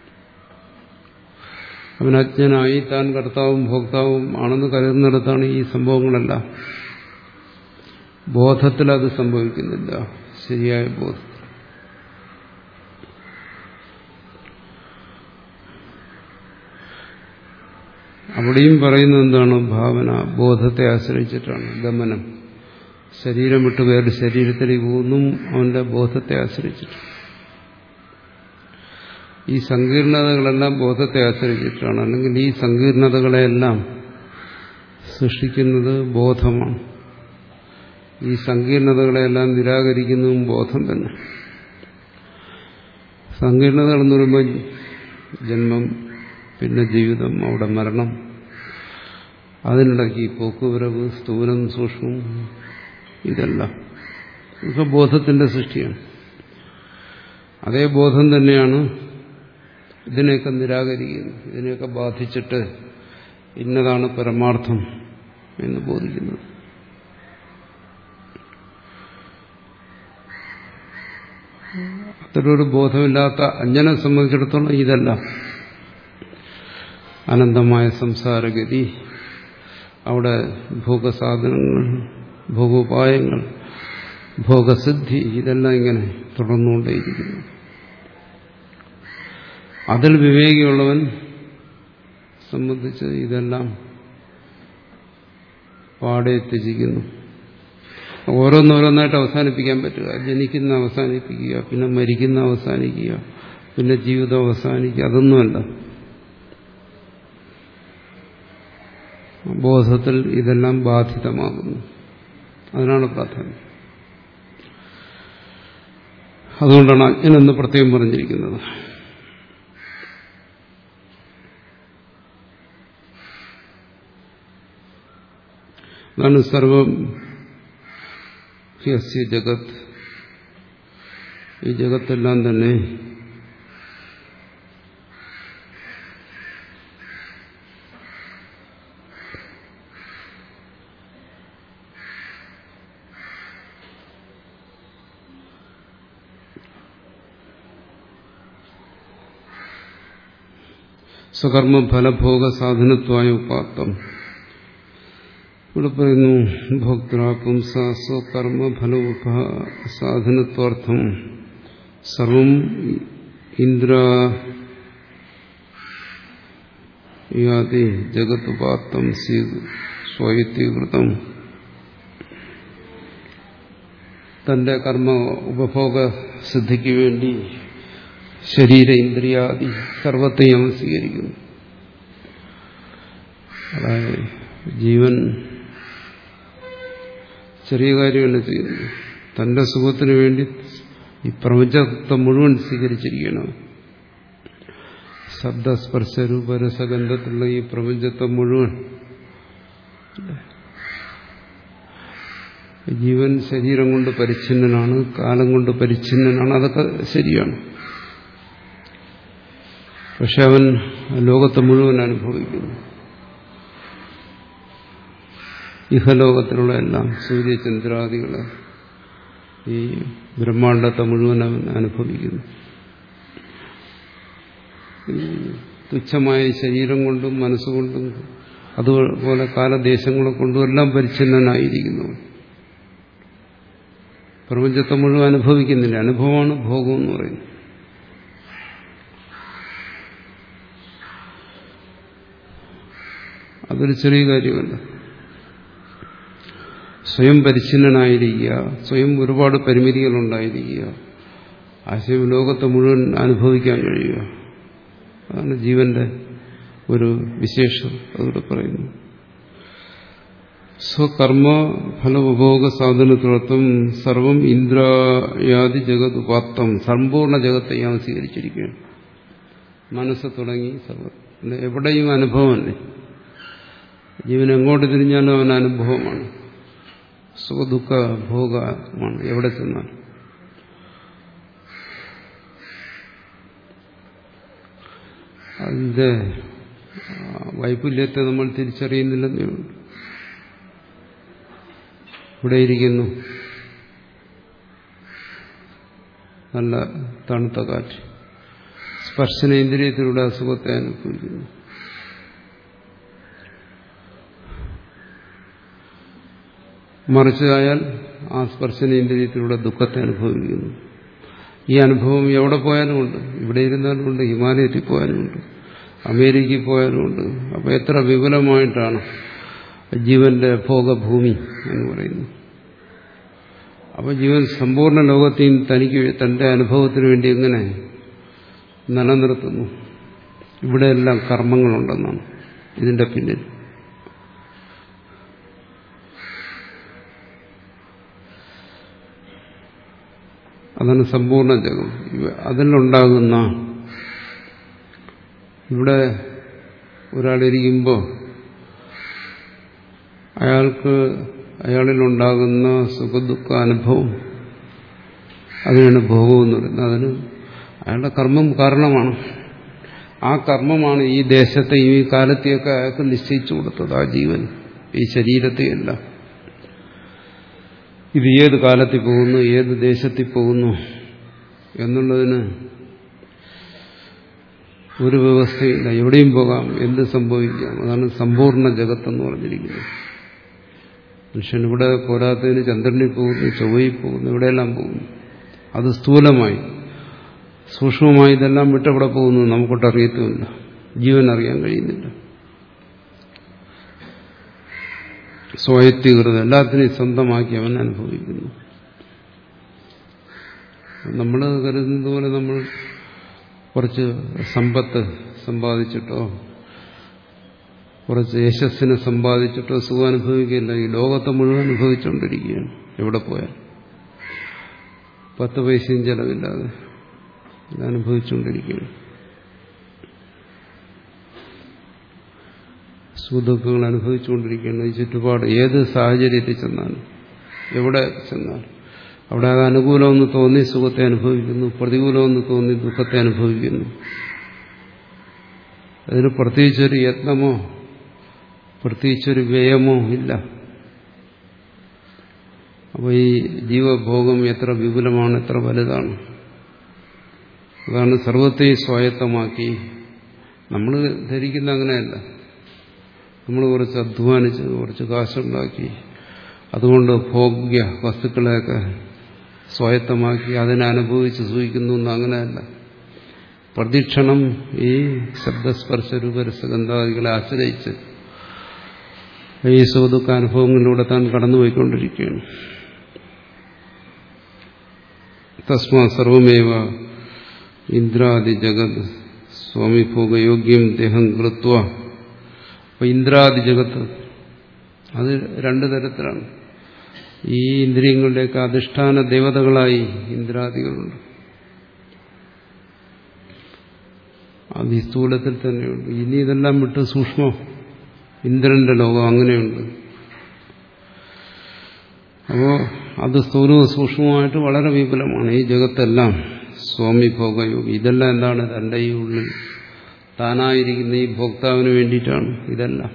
[SPEAKER 1] അവൻ അജ്ഞനായി താൻ കർത്താവും ഭോക്താവും ആണെന്ന് കരുതുന്നിടത്താണ് ഈ സംഭവങ്ങളെല്ലാം. ബോധത്തിൽ അത് സംഭവിക്കുന്നില്ല, ശരിയായ ബോധം. അവിടെയും പറയുന്നത് എന്താണ്? ഭാവന ബോധത്തെ ആശ്രയിച്ചിട്ടാണ് ഗമനം. ശരീരം വിട്ട് വേറെ ശരീരത്തിലേക്ക് പോകുന്നു അവന്റെ ബോധത്തെ ആശ്രയിച്ചിട്ട്. ഈ സങ്കീർണതകളെല്ലാം ബോധത്തെ ആശ്രയിച്ചിട്ടാണ്. അല്ലെങ്കിൽ ഈ സങ്കീർണതകളെല്ലാം സൃഷ്ടിക്കുന്നത് ബോധമാണ്. ഈ സങ്കീർണതകളെല്ലാം നിരാകരിക്കുന്നതും ബോധം തന്നെ. സങ്കീർണതകൾ എന്ന് പറയുമ്പോൾ ജന്മം, പിന്നെ ജീവിതം, അവിടെ മരണം, അതിനിടയ്ക്ക് പോക്കുവരവ്, സ്ഥൂലം സൂക്ഷ്മം, ഇതെല്ലാം ഇതൊക്കെ ബോധത്തിന്റെ സൃഷ്ടിയാണ്. അതേ ബോധം തന്നെയാണ് ഇതിനെയൊക്കെ നിരാകരിക്കുന്നത്, ഇതിനെയൊക്കെ ബാധിച്ചിട്ട് ഇന്നതാണ് പരമാർത്ഥം എന്ന് ബോധിക്കുന്നത്. അത്തരൊരു ബോധമില്ലാത്ത അജ്ഞനെ സംബന്ധിച്ചിടത്തോളം ഇതല്ല അനന്തമായ സംസാരഗതി. അവിടെ ഭോഗസാധനങ്ങൾ, ഭോഗോപായങ്ങൾ, ഭോഗസിദ്ധി, ഇതെല്ലാം ഇങ്ങനെ തുടർന്നുകൊണ്ടേയിരിക്കുന്നു. അതിൽ വിവേകിയുള്ളവൻ സംബന്ധിച്ച് ഇതെല്ലാം പാടെ ത്യജിക്കുന്നു. ഓരോന്നോരോന്നായിട്ട് അവസാനിപ്പിക്കാൻ പറ്റുക. ജനിക്കുന്ന അവസാനിപ്പിക്കുക, പിന്നെ മരിക്കുന്ന അവസാനിക്കുക, പിന്നെ ജീവിതം അവസാനിക്കുക, അതൊന്നുമല്ല. ബോധത്തിൽ ഇതെല്ലാം ബാധിതമാകുന്നു. അതിനാണ് പ്രാധാന്യം. അതുകൊണ്ടാണ് അജ്ഞനെന്ന് പ്രത്യേകം പറഞ്ഞിരിക്കുന്നത്. അതാണ് സർവം ഹ്യസ്യ ജഗത്. ഈ ജഗത്തെല്ലാം തന്നെ സ്വകർമ്മഫലഭോഗ സാധനത്വായ ഉപാത്തം. ഇവിടെ പറയുന്നു ഭോക്തൃ പുംസ സ്വകർമ്മഫല സാധനത്വാർത്ഥം സർവം ഇന്ദ്രിയാദി ജഗത്തുപാത്തം സ്വയത്തീകൃതം. തന്റെ കർമ്മ ഉപഭോഗ സിദ്ധിക്ക് വേണ്ടി ശരീര ഇന്ദ്രിയാദി സർവത്തെയും അവൻ സ്വീകരിക്കുന്നു. അതായത് ജീവൻ ചെറിയ കാര്യമല്ല ചെയ്യുന്നു. തന്റെ സുഖത്തിനു വേണ്ടി ഈ പ്രപഞ്ചത്തെ മുഴുവൻ സ്വീകരിച്ചിരിക്കണം. ശബ്ദസ്പർശ രൂപരസഗന്ധത്തിലുള്ള ഈ പ്രപഞ്ചത്തെ മുഴുവൻ. ജീവൻ ശരീരം കൊണ്ട് പരിച്ഛിന്നനാണ്, കാലം കൊണ്ട് പരിച്ഛിന്നനാണ്, അതൊക്കെ ശരിയാണ്. പക്ഷെ അവൻ ലോകത്തെ മുഴുവൻ അനുഭവിക്കുന്നു. ഇഹലോകത്തിലുള്ള എല്ലാം, സൂര്യചന്ദ്രാദികളെ, ഈ ബ്രഹ്മാണ്ടത്തെ മുഴുവൻ അവൻ അനുഭവിക്കുന്നു. ഈ തുച്ഛമായ ശരീരം കൊണ്ടും മനസ്സുകൊണ്ടും അതുപോലെ കാലദേശങ്ങളെ കൊണ്ടും എല്ലാം പരിച്ഛിന്നനായിരിക്കുന്നു. പ്രപഞ്ചത്തെ മുഴുവൻ അനുഭവിക്കുന്നില്ല. അനുഭവമാണ് ഭോഗം എന്ന് പറയുന്നത്. അതൊരു ചെറിയ കാര്യമല്ല. സ്വയം പരിച്ഛിന്നനായിരിക്കുക, സ്വയം ഒരുപാട് പരിമിതികളുണ്ടായിരിക്കുക, ആശയം ലോകത്തെ മുഴുവൻ അനുഭവിക്കാൻ കഴിയുക, അതാണ് ജീവന്റെ ഒരു വിശേഷം. അതുകൂടെ പറയുന്നു. സ്വകർമ്മ ഫലോപഭോഗ സാധനത്തോടൊപ്പം സർവം ഇന്ദ്രിയാദി ജഗത് ഉപാത്തം, സമ്പൂർണ്ണ ജഗത്തെ ഞാൻ സ്വീകരിച്ചിരിക്കുകയാണ്. മനസ്സ് തുടങ്ങി സർവം, എവിടെയും അനുഭവമല്ലേ. ജീവൻ എങ്ങോട്ട് തിരിഞ്ഞാലും അവൻ അനുഭവമാണ്. സുഖദുഃഖ ഭോഗമാണ് എവിടെ ചെന്നാൽ. അതിന്റെ വൈപുല്യത്തെ നമ്മൾ തിരിച്ചറിയുന്നില്ലെന്നേ ഉള്ളൂ. ഇവിടെ ഇരിക്കുന്നു, നല്ല തണുത്ത കാറ്റ്. സ്പർശനേന്ദ്രിയത്തിലൂടെ അസുഖത്തെ അനുഭവിക്കുന്നു. മറിച്ചായാൽ ആ സ്പർശനേന്ദ്രിയത്തിലൂടെ ദുഃഖത്തെ അനുഭവിക്കുന്നു. ഈ അനുഭവം എവിടെ പോയാലുമുണ്ട്. ഇവിടെ ഇരുന്നാലുമുണ്ട്, ഹിമാലയത്തിൽ പോയാലുമുണ്ട്, അമേരിക്കയിൽ പോയാലുമുണ്ട്. അപ്പോൾ എത്ര വിപുലമായിട്ടാണ് ജീവന്റെ ഭോഗഭൂമി എന്ന് പറയുന്നത്. അപ്പോൾ ജീവൻ സമ്പൂർണ്ണ ലോകത്തെയും തനിക്ക് തന്റെ അനുഭവത്തിന് വേണ്ടി എങ്ങനെ നിലനിർത്തുന്നു? ഇവിടെയെല്ലാം കർമ്മങ്ങളുണ്ടെന്നാണ് ഇതിന്റെ പിന്നിൽ. അതാണ് സമ്പൂർണ്ണ ജഗം. അതിലുണ്ടാകുന്ന ഇവിടെ ഒരാളിരിക്കുമ്പോൾ അയാൾക്ക് അയാളിലുണ്ടാകുന്ന സുഖദുഃഖ അനുഭവം, അതിനാണ് ഭോഗം എന്ന് പറയുന്നത്. അതിന് അയാളുടെ കർമ്മം കാരണമാണ്. ആ കർമ്മമാണ് ഈ ദേശത്തെയും ഈ കാലത്തെയൊക്കെ അയാൾക്ക് നിശ്ചയിച്ചു കൊടുത്തത്. ആ ജീവൻ ഈ ശരീരത്തെയല്ല. ഇത് ഏത് കാലത്തിൽ പോകുന്നു, ഏത് ദേശത്തിൽ പോകുന്നു എന്നുള്ളതിന് ഒരു വ്യവസ്ഥയില്ല. എവിടെയും പോകാം, എന്ത് സംഭവിക്കാം. അതാണ് സമ്പൂർണ്ണ ജഗത്തെന്ന് പറഞ്ഞിരിക്കുന്നത്. മനുഷ്യൻ ഇവിടെ പോരാത്തതിന് ചന്ദ്രനിൽ പോകുന്നു, ചൊവ്വയിൽ പോകുന്നു, ഇവിടെയെല്ലാം പോകുന്നു. അത് സ്ഥൂലമായി. സൂക്ഷ്മമായി ഇതെല്ലാം വിട്ടെവിടെ പോകുന്നു നമുക്കൊട്ടറിയത്തുമില്ല. ജീവൻ അറിയാൻ കഴിയുന്നില്ല. സ്വായത്തീകൃതം എല്ലാത്തിനെയും സ്വന്തമാക്കി അവൻ അനുഭവിക്കുന്നു. നമ്മൾ കരുതുന്നത് പോലെ നമ്മൾ കുറച്ച് സമ്പത്ത് സമ്പാദിച്ചിട്ടോ കുറച്ച് യശസ്സിനെ സമ്പാദിച്ചിട്ടോ സുഖം അനുഭവിക്കില്ല. ഈ ലോകത്തെ മുഴുവൻ അനുഭവിച്ചുകൊണ്ടിരിക്കുകയാണ്. എവിടെ പോയാൽ പത്ത് പൈസയും ചെലവില്ലാതെ അനുഭവിച്ചുകൊണ്ടിരിക്കുകയാണ്. സുഖദുഃഖങ്ങൾ അനുഭവിച്ചുകൊണ്ടിരിക്കുകയാണ്. ഈ ചുറ്റുപാട് ഏത് സാഹചര്യത്തിൽ ചെന്നാലും എവിടെ ചെന്നാലും അവിടെ അത് അനുകൂലമെന്ന് തോന്നി സുഖത്തെ അനുഭവിക്കുന്നു, പ്രതികൂലമെന്ന് തോന്നി ദുഃഖത്തെ അനുഭവിക്കുന്നു. അതിന് പ്രത്യേകിച്ചൊരു യത്നമോ പ്രത്യേകിച്ചൊരു വ്യയമോ ഇല്ല. അപ്പോൾ ഈ ജീവഭോഗം എത്ര വിപുലമാണ്, എത്ര വലുതാണ്. അതാണ് സർവത്തെയും സ്വായത്തമാക്കി. നമ്മൾ ധരിക്കുന്ന അങ്ങനെയല്ല. നമ്മൾ കുറച്ച് അധ്വാനിച്ച് കുറച്ച് കാശുണ്ടാക്കി അതുകൊണ്ട് ഭോഗ്യ വസ്തുക്കളെയൊക്കെ സ്വായത്തമാക്കി അതിനെ അനുഭവിച്ച് സൂഹിക്കുന്നു എന്ന് അങ്ങനെയല്ല. പ്രതിക്ഷണം ഈ ശബ്ദസ്പർശ രൂപരസഗന്ധാദികളെ ആശ്രയിച്ച് ഈ സുഖദുഃഖ അനുഭവങ്ങളിലൂടെ താൻ കടന്നുപോയിക്കൊണ്ടിരിക്കുകയാണ്. തസ്മാ സർവമേവ ഇന്ദ്രാദി ജഗത് സ്വാമിഭോഗയോഗ്യം ദേഹം കൃത്വ. അപ്പൊ ഇന്ദ്രാദി ജഗത്ത് അത് രണ്ടു തരത്തിലാണ്. ഈ ഇന്ദ്രിയങ്ങളുടെയൊക്കെ അധിഷ്ഠാന ദേവതകളായി ഇന്ദ്രാദികളുണ്ട്. അത് ഈ സ്ഥൂലത്തിൽ തന്നെയുണ്ട്. ഇനി ഇതെല്ലാം വിട്ട് സൂക്ഷ്മം ഇന്ദ്രന്റെ ലോകം അങ്ങനെയുണ്ട്. അപ്പോ അത് സ്ഥൂലവും സൂക്ഷ്മവുമായിട്ട് വളരെ വിപുലമാണ്. ഈ ജഗത്തെല്ലാം സ്വാമി ഭോഗയോഗി. ഇതെല്ലാം എന്താണ്? തന്റെ ഈ ഉള്ളിൽ താനായിരിക്കുന്ന ഈ ഭോക്താവിന് വേണ്ടിയിട്ടാണ് ഇതെല്ലാം.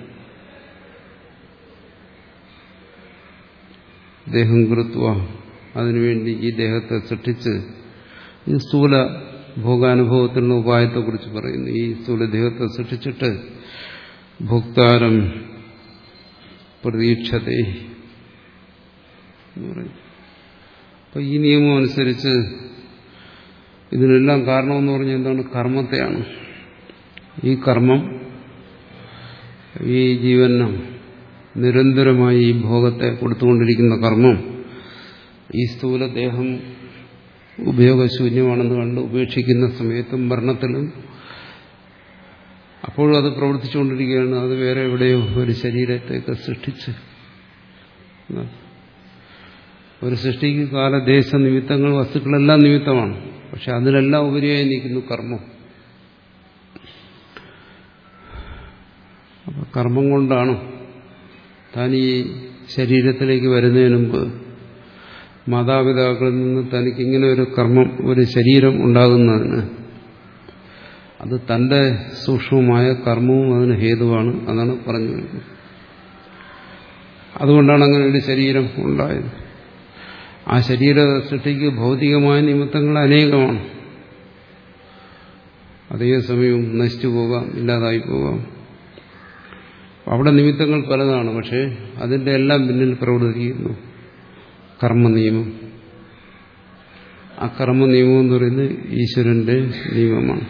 [SPEAKER 1] ദേഹം കൃത്വ, അതിനുവേണ്ടി ഈ ദേഹത്തെ സൃഷ്ടിച്ച് ഈ സ്ഥൂല ഭോഗാനുഭവത്തിലുള്ള ഉപായത്തെക്കുറിച്ച് പറയുന്നു. ഈ സ്ഥൂല ദേഹത്തെ സൃഷ്ടിച്ചിട്ട് ഭോക്താരം പ്രതീക്ഷതേ എന്ന് പറയും. അപ്പൊ ഈ നിയമം അനുസരിച്ച് ഇതിനെല്ലാം കാരണമെന്ന് പറഞ്ഞാൽ എന്താണ്? കർമ്മത്തെയാണ്. ഈ കർമ്മം ഈ ജീവന് നിരന്തരമായി ഈ ഭോഗത്തെ കൊടുത്തുകൊണ്ടിരിക്കുന്ന കർമ്മം ഈ സ്ഥൂലദേഹം ഉപയോഗശൂന്യമാണെന്ന് കണ്ട് ഉപേക്ഷിക്കുന്ന സമയത്തും മരണത്തിലും അപ്പോഴും അത് പ്രവർത്തിച്ചുകൊണ്ടിരിക്കുകയാണ്. അത് വേറെ എവിടെയോ ഒരു ശരീരത്തെയൊക്കെ സൃഷ്ടിച്ച്, ഒരു സൃഷ്ടിക്ക് കാലദേശ നിമിത്തങ്ങൾ വസ്തുക്കളെല്ലാം നിമിത്തമാണ്. പക്ഷെ അതിലെല്ലാം ഉപരിയായി നിൽക്കുന്നു കർമ്മം. അപ്പം കർമ്മം കൊണ്ടാണ് താൻ ഈ ശരീരത്തിലേക്ക് വരുന്നതിന് മുമ്പ് മാതാപിതാക്കളിൽ നിന്ന് തനിക്കിങ്ങനെ ഒരു കർമ്മം, ഒരു ശരീരം ഉണ്ടാകുന്നതിന് അത് തന്റെ സൂക്ഷ്മമായ കർമ്മവും അതിന് ഹേതുവാണ്. അതാണ് പറഞ്ഞു വരുന്നത്. അതുകൊണ്ടാണ് അങ്ങനെ ഒരു ശരീരം ഉണ്ടായത്. ആ ശരീര സൃഷ്ടിക്ക് ഭൗതികമായ നിമിത്തങ്ങൾ അനേകമാണ്. അതേസമയം നശിച്ചു പോകാം, ഇല്ലാതായി പോകാം. അവിടെ നിമിത്തങ്ങൾ പലതാണ്. പക്ഷേ അതിൻ്റെ എല്ലാം പിന്നിൽ പ്രവർത്തിക്കുന്നു കർമ്മനിയമം. ആ കർമ്മനിയമം എന്ന് പറയുന്നത് ഈശ്വരന്റെ നിയമമാണ്.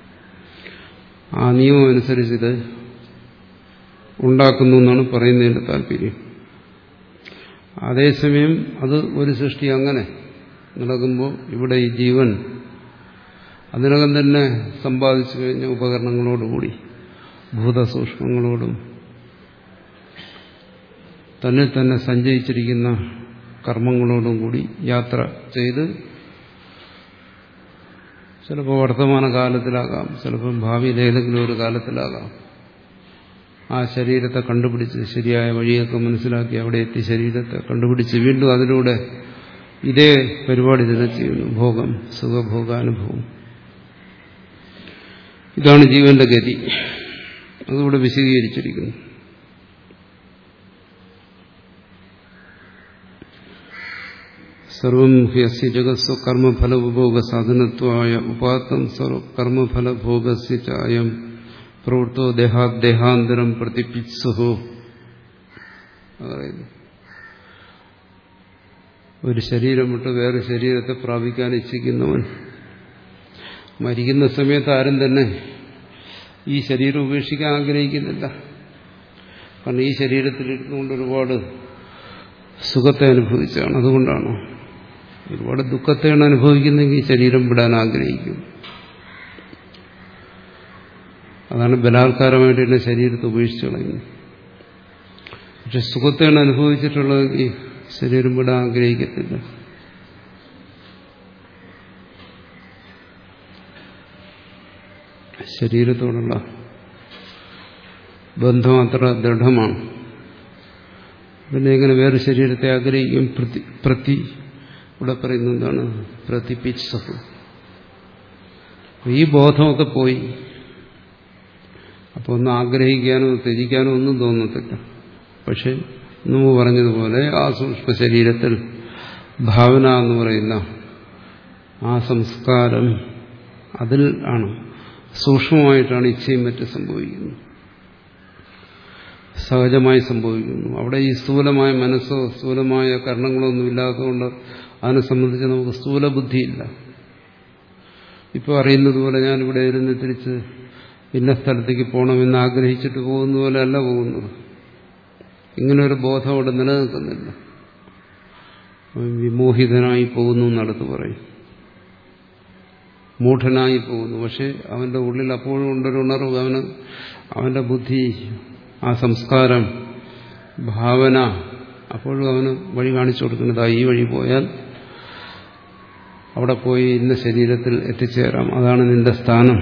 [SPEAKER 1] ആ നിയമം അനുസരിച്ചിത് ഉണ്ടാക്കുന്നു എന്നാണ് പറയുന്നതിന്റെ താല്പര്യം. അതേസമയം അത് ഒരു സൃഷ്ടി അങ്ങനെ നടക്കുമ്പോൾ ഇവിടെ ഈ ജീവൻ അതിനകം തന്നെ സമ്പാദിച്ചു കഴിഞ്ഞ ഉപകരണങ്ങളോടുകൂടി ഭൂതസൂക്ഷ്മങ്ങളോടും തന്നിൽ തന്നെ സഞ്ചയിച്ചിരിക്കുന്ന കർമ്മങ്ങളോടും കൂടി യാത്ര ചെയ്ത് ചിലപ്പോൾ വർത്തമാന കാലത്തിലാകാം, ചിലപ്പോൾ ഭാവിയിൽ ഏതെങ്കിലും ഒരു കാലത്തിലാകാം, ആ ശരീരത്തെ കണ്ടുപിടിച്ച് ശരിയായ വഴിയൊക്കെ മനസ്സിലാക്കി അവിടെ എത്തി ശരീരത്തെ കണ്ടുപിടിച്ച് വീണ്ടും അതിലൂടെ ഇതേ പരിപാടി തന്നെ ചെയ്യുന്നു. ഭോഗം, സുഖഭോഗാനുഭവം. ഇതാണ് ജീവന്റെ ഗതി. അതിവിടെ വിശദീകരിച്ചിരിക്കുന്നു. സർവം ഹ്യസ്യ ജഗത്സ്വ കർമ്മഫല ഉപഭോഗ സാധനത്വായ ഉപാത്തം സർവ കർമ്മഫലഭോഗസ്യ ചായം പ്രവൃത്തോ ദേഹാദേഹാന്തരം പ്രതിപിത്സുഹോ. ഒരു ശരീരം വിട്ട് വേറെ ശരീരത്തെ പ്രാപിക്കാൻ ഇച്ഛിക്കുന്നവൻ മരിക്കുന്ന സമയത്ത് ആരും തന്നെ ഈ ശരീരം ഉപേക്ഷിക്കാൻ ആഗ്രഹിക്കുന്നില്ല. കാരണം ഈ ശരീരത്തിലിരുന്നുകൊണ്ട് ഒരുപാട് സുഖത്തെ അനുഭവിച്ചാണ്. അതുകൊണ്ടാണ് ഒരുപാട് ദുഃഖത്തെയാണ് അനുഭവിക്കുന്നതെങ്കിൽ ഈ ശരീരം വിടാൻ ആഗ്രഹിക്കും. അതാണ് ബലാത്കാരമായിട്ട് തന്നെ ശരീരത്തെ ഉപേക്ഷിച്ചു കളയുന്നത്. പക്ഷെ സുഖത്തെയാണ് അനുഭവിച്ചിട്ടുള്ളതെങ്കിൽ ശരീരം വിടാൻ ആഗ്രഹിക്കത്തില്ല. ശരീരത്തോടുള്ള ബന്ധം അത്ര ദൃഢമാണ്. പിന്നെ എങ്ങനെ വേറെ ശരീരത്തെ ആഗ്രഹിക്കും? പ്രതി പ്രതി ഇവിടെ പറയുന്നത് എന്താണ്? പ്രതിപിത്സഹു. ഈ ബോധമൊക്കെ പോയി. അപ്പോൾ ഒന്ന് ആഗ്രഹിക്കാനോ ത്യജിക്കാനോ ഒന്നും തോന്നത്തില്ല. പക്ഷെ മുമ്പ് പറഞ്ഞതുപോലെ ആ സൂക്ഷ്മ ശരീരത്തിൽ ഭാവന എന്ന് പറയുന്ന ആ സംസ്കാരം അതിൽ ആണ് സൂക്ഷ്മമായിട്ടാണ് ഇച്ഛയും മറ്റും സംഭവിക്കുന്നത്, സഹജമായി സംഭവിക്കുന്നു. അവിടെ ഈ സ്ഥൂലമായ മനസ്സോ സ്ഥൂലമായ കർണങ്ങളോ ഒന്നും ഇല്ലാത്തതുകൊണ്ട് അതിനെ സംബന്ധിച്ച് നമുക്ക് സ്ഥൂല ബുദ്ധിയില്ല. ഇപ്പോൾ അറിയുന്നത് പോലെ ഞാനിവിടെ ഇരുന്ന് തിരിച്ച് ഇന്ന സ്ഥലത്തേക്ക് പോകണമെന്ന് ആഗ്രഹിച്ചിട്ട് പോകുന്ന പോലെ അല്ല പോകുന്നത്. ഇങ്ങനൊരു ബോധം അവിടെ നിലനിൽക്കുന്നില്ല. വിമോഹിതനായി പോകുന്നു എന്നടുത്ത് പറയും, മൂഢനായി പോകുന്നു. പക്ഷെ അവന്റെ ഉള്ളിൽ അപ്പോഴും ഉണ്ടൊരു ഉണർവ്. അവന് അവന്റെ ബുദ്ധി, ആ സംസ്കാരം, ഭാവന അപ്പോഴും അവന് വഴി കാണിച്ചു കൊടുക്കുന്നത് ഈ വഴി പോയാൽ അവിടെ പോയി ഇന്ന ശരീരത്തിൽ എത്തിച്ചേരാം, അതാണ് നിന്റെ സ്ഥാനം.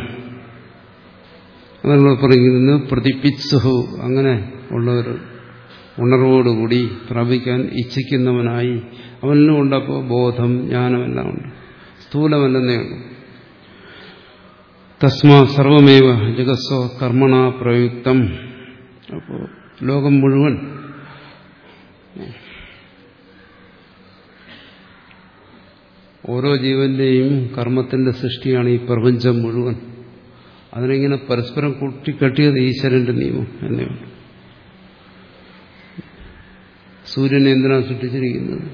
[SPEAKER 1] അതാണ് പറയുന്നത് പ്രതിപിത്സുഹു. അങ്ങനെ ഉള്ള ഒരു ഉണർവോടുകൂടി പ്രാപിക്കാൻ ഇച്ഛിക്കുന്നവനായി അവനിലും ഉണ്ടപ്പോൾ ബോധം, ജ്ഞാനമെല്ലാം ഉണ്ട്. സ്ഥൂലമല്ലെന്നേ ഉള്ളൂ. തസ്മാ സർവമേവ ജഗത്സ്വ കർമ്മണ പ്രയുക്തം. അപ്പോൾ ലോകം മുഴുവൻ ഓരോ ജീവന്റെയും കർമ്മത്തിന്റെ സൃഷ്ടിയാണ് ഈ പ്രപഞ്ചം മുഴുവൻ. അതിനെങ്ങനെ പരസ്പരം കൂട്ടിക്കെട്ടിയത് ഈശ്വരന്റെ നിയമം എന്നെയാണ്. സൂര്യനെ എന്തിനാണ് സൃഷ്ടിച്ചിരിക്കുന്നത്?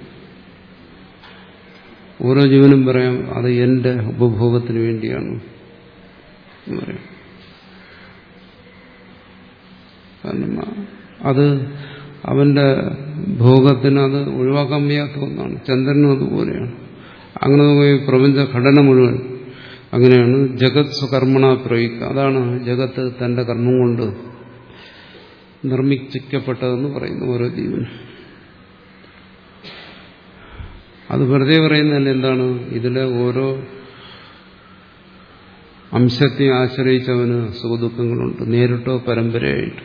[SPEAKER 1] ഓരോ ജീവനും പറയാം അത് എന്റെ ഉപഭോഗത്തിന് വേണ്ടിയാണ് എന്ന് പറയാം. കാരണം അത് അവന്റെ ഭോഗത്തിന് അത് ഒഴിവാക്കാൻ വയ്യാത്ത ഒന്നാണ്. ചന്ദ്രനും അതുപോലെയാണ്. അങ്ങനെ പ്രപഞ്ച ഘടന മുഴുവൻ അങ്ങനെയാണ്. ജഗത് സ്വകർമ്മണ പ്രയുക്ത. അതാണ് ജഗത്ത് തന്റെ കർമ്മം കൊണ്ട് നിർമ്മിക്കപ്പെട്ടതെന്ന് പറയുന്നു ഓരോ ജീവനും. അത് വെറുതെ പറയുന്നതല്ല. എന്താണ് ഇതിലെ ഓരോ അംശത്തെ ആശ്രയിച്ചവന് സുഖദുഃഖങ്ങളുണ്ട്, നേരിട്ടോ പരമ്പരയായിട്ട്.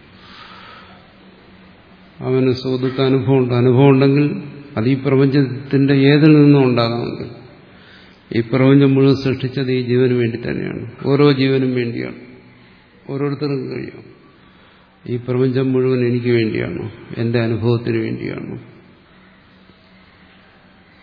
[SPEAKER 1] അവന് സുഖദുഃഖ അനുഭവമുണ്ട്. അനുഭവം ഉണ്ടെങ്കിൽ അത് ഈ പ്രപഞ്ചത്തിന്റെ ഏതിൽ നിന്നും ഉണ്ടാകാമെങ്കിൽ ഈ പ്രപഞ്ചം മുഴുവൻ സൃഷ്ടിച്ചത് ഈ ജീവന് വേണ്ടി തന്നെയാണ്. ഓരോ ജീവനും വേണ്ടിയാണ്. ഓരോരുത്തർക്കും കഴിയും ഈ പ്രപഞ്ചം മുഴുവൻ എനിക്ക് വേണ്ടിയാണ്, എന്റെ അനുഭവത്തിന് വേണ്ടിയാണ്.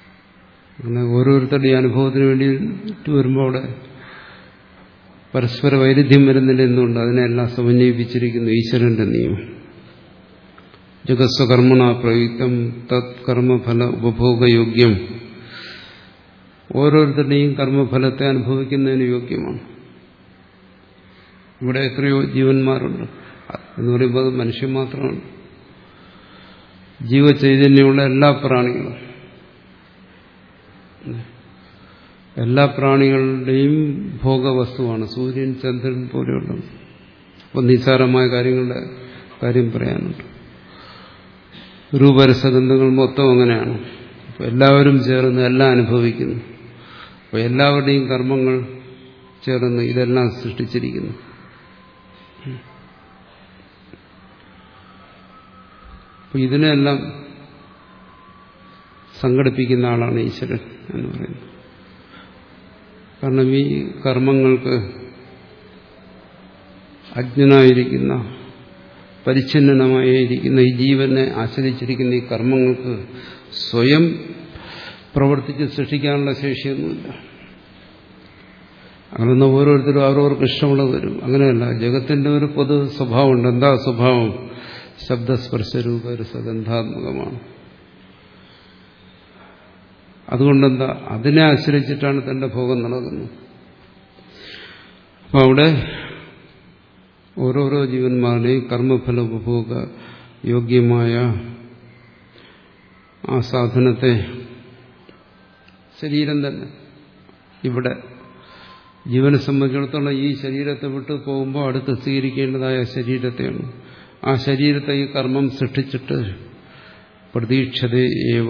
[SPEAKER 1] അങ്ങനെ ഓരോരുത്തരുടെയും അനുഭവത്തിന് വേണ്ടിയിട്ട് വരുമ്പോൾ അവിടെ പരസ്പര വൈരുദ്ധ്യം വരുന്നില്ല എന്നുകൊണ്ട് അതിനെല്ലാം സമന്വയിപ്പിച്ചിരിക്കുന്നു ഈശ്വരന്റെ നിയമം. ജഗസ്വകർമ്മണ പ്രയുക്തം തത് കർമ്മഫല ഉപഭോഗയോഗ്യം. ഓരോരുത്തരുടെയും കർമ്മഫലത്തെ അനുഭവിക്കുന്നതിന് യോഗ്യമാണ്. ഇവിടെ എത്രയോ ജീവന്മാരുണ്ട് എന്ന് പറയുമ്പോൾ അത് മനുഷ്യൻ മാത്രമാണ്. ജീവചൈതന്യമുള്ള എല്ലാ പ്രാണികളും, എല്ലാ പ്രാണികളുടെയും ഭോഗവസ്തുവാണ് സൂര്യൻ, ചന്ദ്രൻ പോലെയുള്ളത്. അപ്പം നിസ്സാരമായ കാര്യങ്ങളുടെ കാര്യം പറയാനുണ്ട്. രൂപരസഗന്ധങ്ങൾ മൊത്തം അങ്ങനെയാണ്. അപ്പോൾ എല്ലാവരും ചേർന്ന് എല്ലാം അനുഭവിക്കുന്നു. അപ്പോൾ എല്ലാവരുടെയും കർമ്മങ്ങൾ ചേർന്ന് ഇതെല്ലാം സൃഷ്ടിച്ചിരിക്കുന്നു. അപ്പോൾ ഇതിനെല്ലാം സംഘടിപ്പിക്കുന്ന ആളാണ് ഈശ്വരൻ എന്ന് പറയുന്നത്. കാരണം ഈ കർമ്മങ്ങൾക്ക് അജ്ഞനായിരിക്കുന്ന പരിച്ഛിന്നമായിരിക്കുന്ന ഈ ജീവനെ ആശ്രയിച്ചിരിക്കുന്ന ഈ കർമ്മങ്ങൾക്ക് സ്വയം പ്രവർത്തിച്ച് സൃഷ്ടിക്കാനുള്ള ശേഷിയൊന്നുമില്ല. അങ്ങനെ ഓരോരുത്തരും അവരവർക്ക് ഇഷ്ടമുള്ളത് വരും. അങ്ങനെയല്ല, ജഗത്തിന്റെ ഒരു പൊതു സ്വഭാവമുണ്ട്. എന്താ സ്വഭാവം? ശബ്ദസ്പർശരൂപ രസഗന്ധാത്മകമാണ്. അതുകൊണ്ടെന്താ, അതിനെ ആശ്രയിച്ചിട്ടാണ് തന്റെ ഭോഗം നടക്കുന്നത്. അപ്പം അവിടെ ഓരോരോ ജീവന്മാരുടെയും കർമ്മഫല ഉപഭോഗ യോഗ്യമായ ആ സാധനത്തെ ശരീരം തന്നെ, ഇവിടെ ജീവനെ സംബന്ധിച്ചിടത്തോളം ഈ ശരീരത്തെ വിട്ട് പോകുമ്പോൾ അടുത്ത് സ്വീകരിക്കേണ്ടതായ ശരീരത്തെയാണ്. ആ ശരീരത്തെ ഈ കർമ്മം സൃഷ്ടിച്ചിട്ട് പ്രതീക്ഷതേ ഏവ,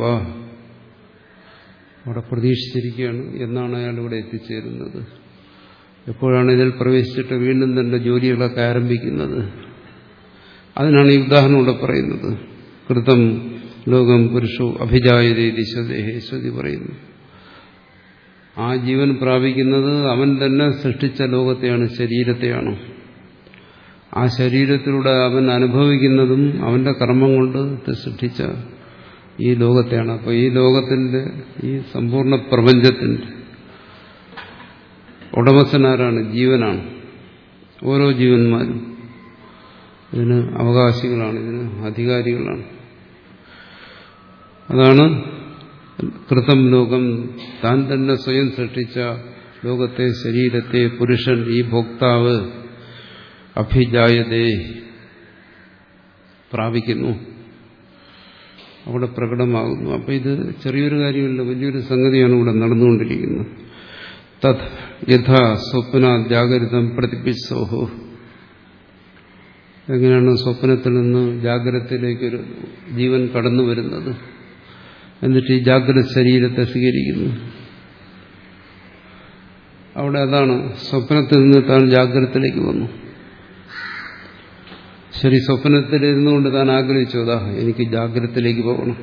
[SPEAKER 1] അവിടെ പ്രതീക്ഷിച്ചിരിക്കുകയാണ് എന്നാണ് അയാൾ ഇവിടെ എത്തിച്ചേരുന്നത്. എപ്പോഴാണ് ഇതിൽ പ്രവേശിച്ചിട്ട് വീണ്ടും തന്റെ ജോലികളൊക്കെ ആരംഭിക്കുന്നത്? അതിനാണ് ഈ ഉദാഹരണം ഇവിടെ പറയുന്നത്. കൃതം ലോകം പുരുഷോ അഭിജായതേ ദിശദേഹേശ്വതി പറയുന്നു. ആ ജീവൻ പ്രാപിക്കുന്നത് അവൻ തന്നെ സൃഷ്ടിച്ച ലോകത്തെയാണ്, ശരീരത്തെയാണ്. ആ ശരീരത്തിലൂടെ അവൻ അനുഭവിക്കുന്നതും അവന്റെ കർമ്മം കൊണ്ട് സൃഷ്ടിച്ച ഈ ലോകത്തെയാണ്. അപ്പോൾ ഈ ലോകത്തിന്റെ, ഈ സമ്പൂർണ്ണ പ്രപഞ്ചത്തിന്റെ ഉടമസ്ഥനാരാണ്? ജീവനാണ്. ഓരോ ജീവന്മാരും ഇതിന് അവകാശികളാണ്, ഇതിന് അധികാരികളാണ്. അതാണ് കൃതം ലോകം, താൻ തന്നെ സ്വയം സൃഷ്ടിച്ച ലോകത്തെ, ശരീരത്തെ പുരുഷൻ, ഈ ഭോക്താവ് അഭിജായതേ പ്രാപിക്കുന്നു, അവിടെ പ്രകടമാകുന്നു. അപ്പൊ ഇത് ചെറിയൊരു കാര്യമല്ല, വലിയൊരു സംഗതിയാണ് ഇവിടെ നടന്നുകൊണ്ടിരിക്കുന്നത്. തത് യഥാ സ്വപ്ന ജാഗരിതം പ്രതിപിച്ചോഹോ. എങ്ങനെയാണ് സ്വപ്നത്തിൽ നിന്ന് ജാഗ്രതത്തിലേക്കൊരു ജീവൻ കടന്നു വരുന്നത്, എന്നിട്ട് ഈ ജാഗ്രത ശരീരത്തെ സ്വീകരിക്കുന്നു. അവിടെ അതാണ്, സ്വപ്നത്തിൽ നിന്ന് താൻ ജാഗ്രതത്തിലേക്ക് വന്നു. ശരി, സ്വപ്നത്തിലിരുന്നുകൊണ്ട് താൻ ആഗ്രഹിച്ചു, അതാ എനിക്ക് ജാഗ്രതത്തിലേക്ക് പോകണം.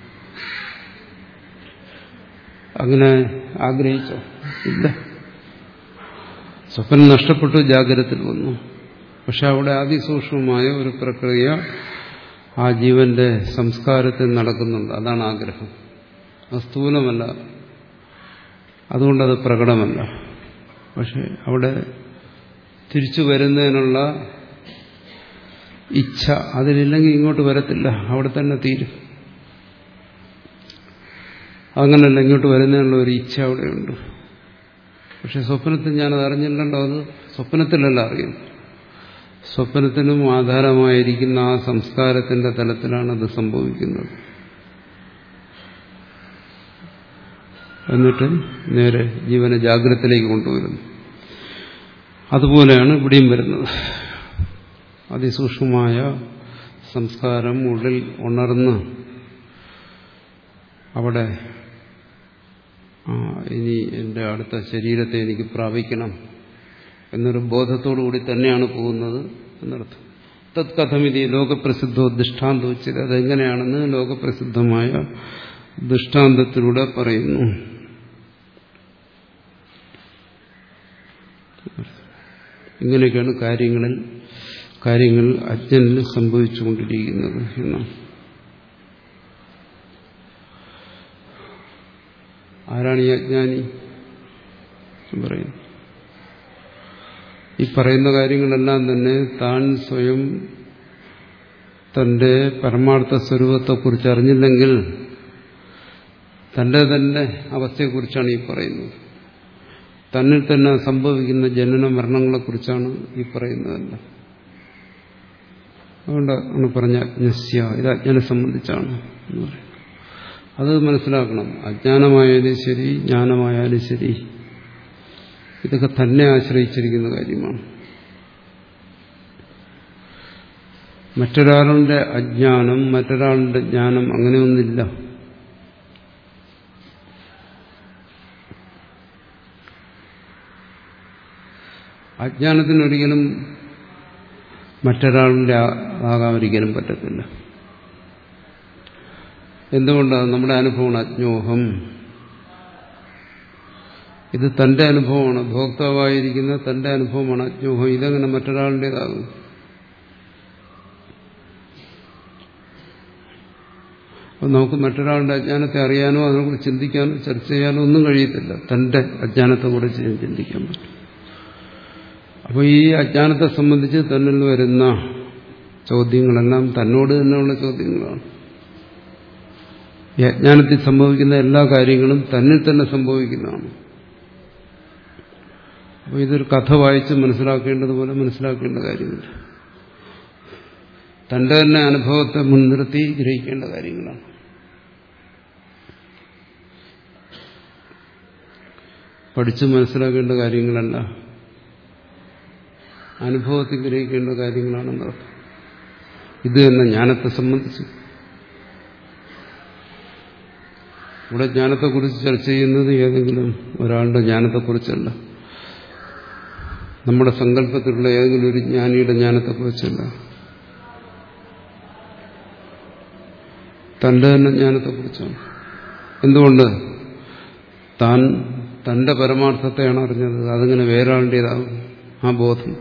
[SPEAKER 1] അങ്ങനെ ആഗ്രഹിച്ചോ? ഇല്ല. സ്വപ്നം നഷ്ടപ്പെട്ടു, ജാഗ്രതത്തിൽ വന്നു. പക്ഷെ അവിടെ അതിസൂക്ഷ്മമായ ഒരു പ്രക്രിയ ആ ജീവന്റെ സംസ്കാരത്തിൽ നടക്കുന്നുണ്ട്. അതാണ് ആഗ്രഹം. അത് സ്ഥൂലമല്ല, അതുകൊണ്ടത് പ്രകടമല്ല. പക്ഷെ അവിടെ തിരിച്ചു വരുന്നതിനുള്ള ഇച്ഛ അതിലില്ലെങ്കിൽ ഇങ്ങോട്ട് വരത്തില്ല, അവിടെ തന്നെ തീരും. അങ്ങനല്ല, ഇങ്ങോട്ട് വരുന്നതിനുള്ള ഒരു ഇച്ഛ അവിടെയുണ്ട്. പക്ഷെ സ്വപ്നത്തിൽ ഞാനത് അറിഞ്ഞില്ലല്ലോ, അത് സ്വപ്നത്തിലല്ല അറിയുന്നു. സ്വപ്നത്തിനും ആധാരമായിരിക്കുന്ന ആ സംസ്കാരത്തിന്റെ തലത്തിലാണ് അത് സംഭവിക്കുന്നത്. എന്നിട്ട് നേരെ ജീവനെ ജാഗ്രതത്തിലേക്ക് കൊണ്ടുവരുന്നു. അതുപോലെയാണ് ഇവിടെയും വരുന്നത്. അതിസൂക്ഷ്മമായ സംസ്കാരം ഉള്ളിൽ ഉണർന്ന് അവിടെ ഇനി എൻ്റെ അടുത്ത ശരീരത്തെ എനിക്ക് പ്രാപിക്കണം എന്നൊരു ബോധത്തോടുകൂടി തന്നെയാണ് പോകുന്നത് എന്നർത്ഥം. തത് കഥമിതി ലോകപ്രസിദ്ധോ ദൃഷ്ടാന്തോ വെച്ചത്, അതെങ്ങനെയാണെന്ന് ലോകപ്രസിദ്ധമായ ദൃഷ്ടാന്തത്തിലൂടെ പറയുന്നു. ഇങ്ങനെയൊക്കെയാണ് കാര്യങ്ങളിൽ കാര്യങ്ങൾ അജ്ഞനിൽ സംഭവിച്ചുകൊണ്ടിരിക്കുന്നത് എന്നാണ്. ആരാണ് ഈ അജ്ഞാനി പറയുന്നു? ഈ പറയുന്ന കാര്യങ്ങളെല്ലാം തന്നെ താൻ സ്വയം തന്റെ പരമാർത്ഥ സ്വരൂപത്തെക്കുറിച്ച് അറിഞ്ഞില്ലെങ്കിൽ തന്റെ തന്നെ അവസ്ഥയെക്കുറിച്ചാണ് ഈ പറയുന്നത്. തന്നിൽ തന്നെ സംഭവിക്കുന്ന ജനന മരണങ്ങളെക്കുറിച്ചാണ് ഈ പറയുന്നതല്ല. അതുകൊണ്ടാണ് പറഞ്ഞ അജ്ഞസ്യ, ഇത് അജ്ഞനെ സംബന്ധിച്ചാണ് എന്ന് പറയുന്നത്. അത് മനസ്സിലാക്കണം. അജ്ഞാനമായാലും ശരി, ജ്ഞാനമായാലും ശരി, ഇതൊക്കെ തന്നെ ആശ്രയിച്ചിരിക്കുന്ന കാര്യമാണ്. മറ്റൊരാളുടെ അജ്ഞാനം, മറ്റൊരാളുടെ ജ്ഞാനം അങ്ങനെയൊന്നില്ല. അജ്ഞാനത്തിനൊരിക്കലും മറ്റൊരാളുടെ ആകാൻ ഒരിക്കലും പറ്റത്തില്ല. എന്തുകൊണ്ടാണ്? നമ്മുടെ അനുഭവമാണ് അജ്ഞോഹം. ഇത് തന്റെ അനുഭവമാണ്, ഭോക്താവായിരിക്കുന്ന തന്റെ അനുഭവമാണ് അജ്ഞോഹം. ഇതെങ്ങനെ മറ്റൊരാളുടേതാകും? അപ്പം നമുക്ക് മറ്റൊരാളുടെ അജ്ഞാനത്തെ അറിയാനോ അതിനെക്കുറിച്ച് ചിന്തിക്കാനോ ചർച്ച ചെയ്യാനോ ഒന്നും കഴിയത്തില്ല. തന്റെ അജ്ഞാനത്തെക്കുറിച്ച് ചിന്തിക്കാൻ പറ്റും. അപ്പോൾ ഈ അജ്ഞാനത്തെ സംബന്ധിച്ച് തന്നിൽ വരുന്ന ചോദ്യങ്ങളെല്ലാം തന്നോട് തന്നെയുള്ള ചോദ്യങ്ങളാണ്. ഈ അജ്ഞാനത്തിൽ സംഭവിക്കുന്ന എല്ലാ കാര്യങ്ങളും തന്നിൽ തന്നെ സംഭവിക്കുന്നതാണ്. അപ്പോൾ ഇതൊരു കഥ വായിച്ച് മനസ്സിലാക്കേണ്ടതുപോലെ മനസ്സിലാക്കേണ്ട കാര്യമില്ല. തന്റെ തന്നെ അനുഭവത്തെ മുൻനിർത്തി ഗ്രഹിക്കേണ്ട കാര്യങ്ങളാണ്. പഠിച്ച് മനസ്സിലാക്കേണ്ട കാര്യങ്ങളല്ല, അനുഭവത്തിൽ ഗ്രഹിക്കേണ്ട കാര്യങ്ങളാണെന്നർത്ഥം. ഇത് തന്നെ ജ്ഞാനത്തെ സംബന്ധിച്ച്. ഇവിടെ ജ്ഞാനത്തെക്കുറിച്ച് ചർച്ച ചെയ്യുന്നത് ഏതെങ്കിലും ഒരാളുടെ ജ്ഞാനത്തെക്കുറിച്ചല്ല, നമ്മുടെ സങ്കല്പത്തിലുള്ള ഏതെങ്കിലും ഒരു ജ്ഞാനിയുടെ ജ്ഞാനത്തെക്കുറിച്ചല്ല, തന്റെ തന്നെ ജ്ഞാനത്തെക്കുറിച്ചാണ്. എന്തുകൊണ്ട്? താൻ തന്റെ പരമാർത്ഥത്തെയാണ് അറിഞ്ഞത്. അതിങ്ങനെ വേറൊരാളുടേതാകും ആ ബോധം.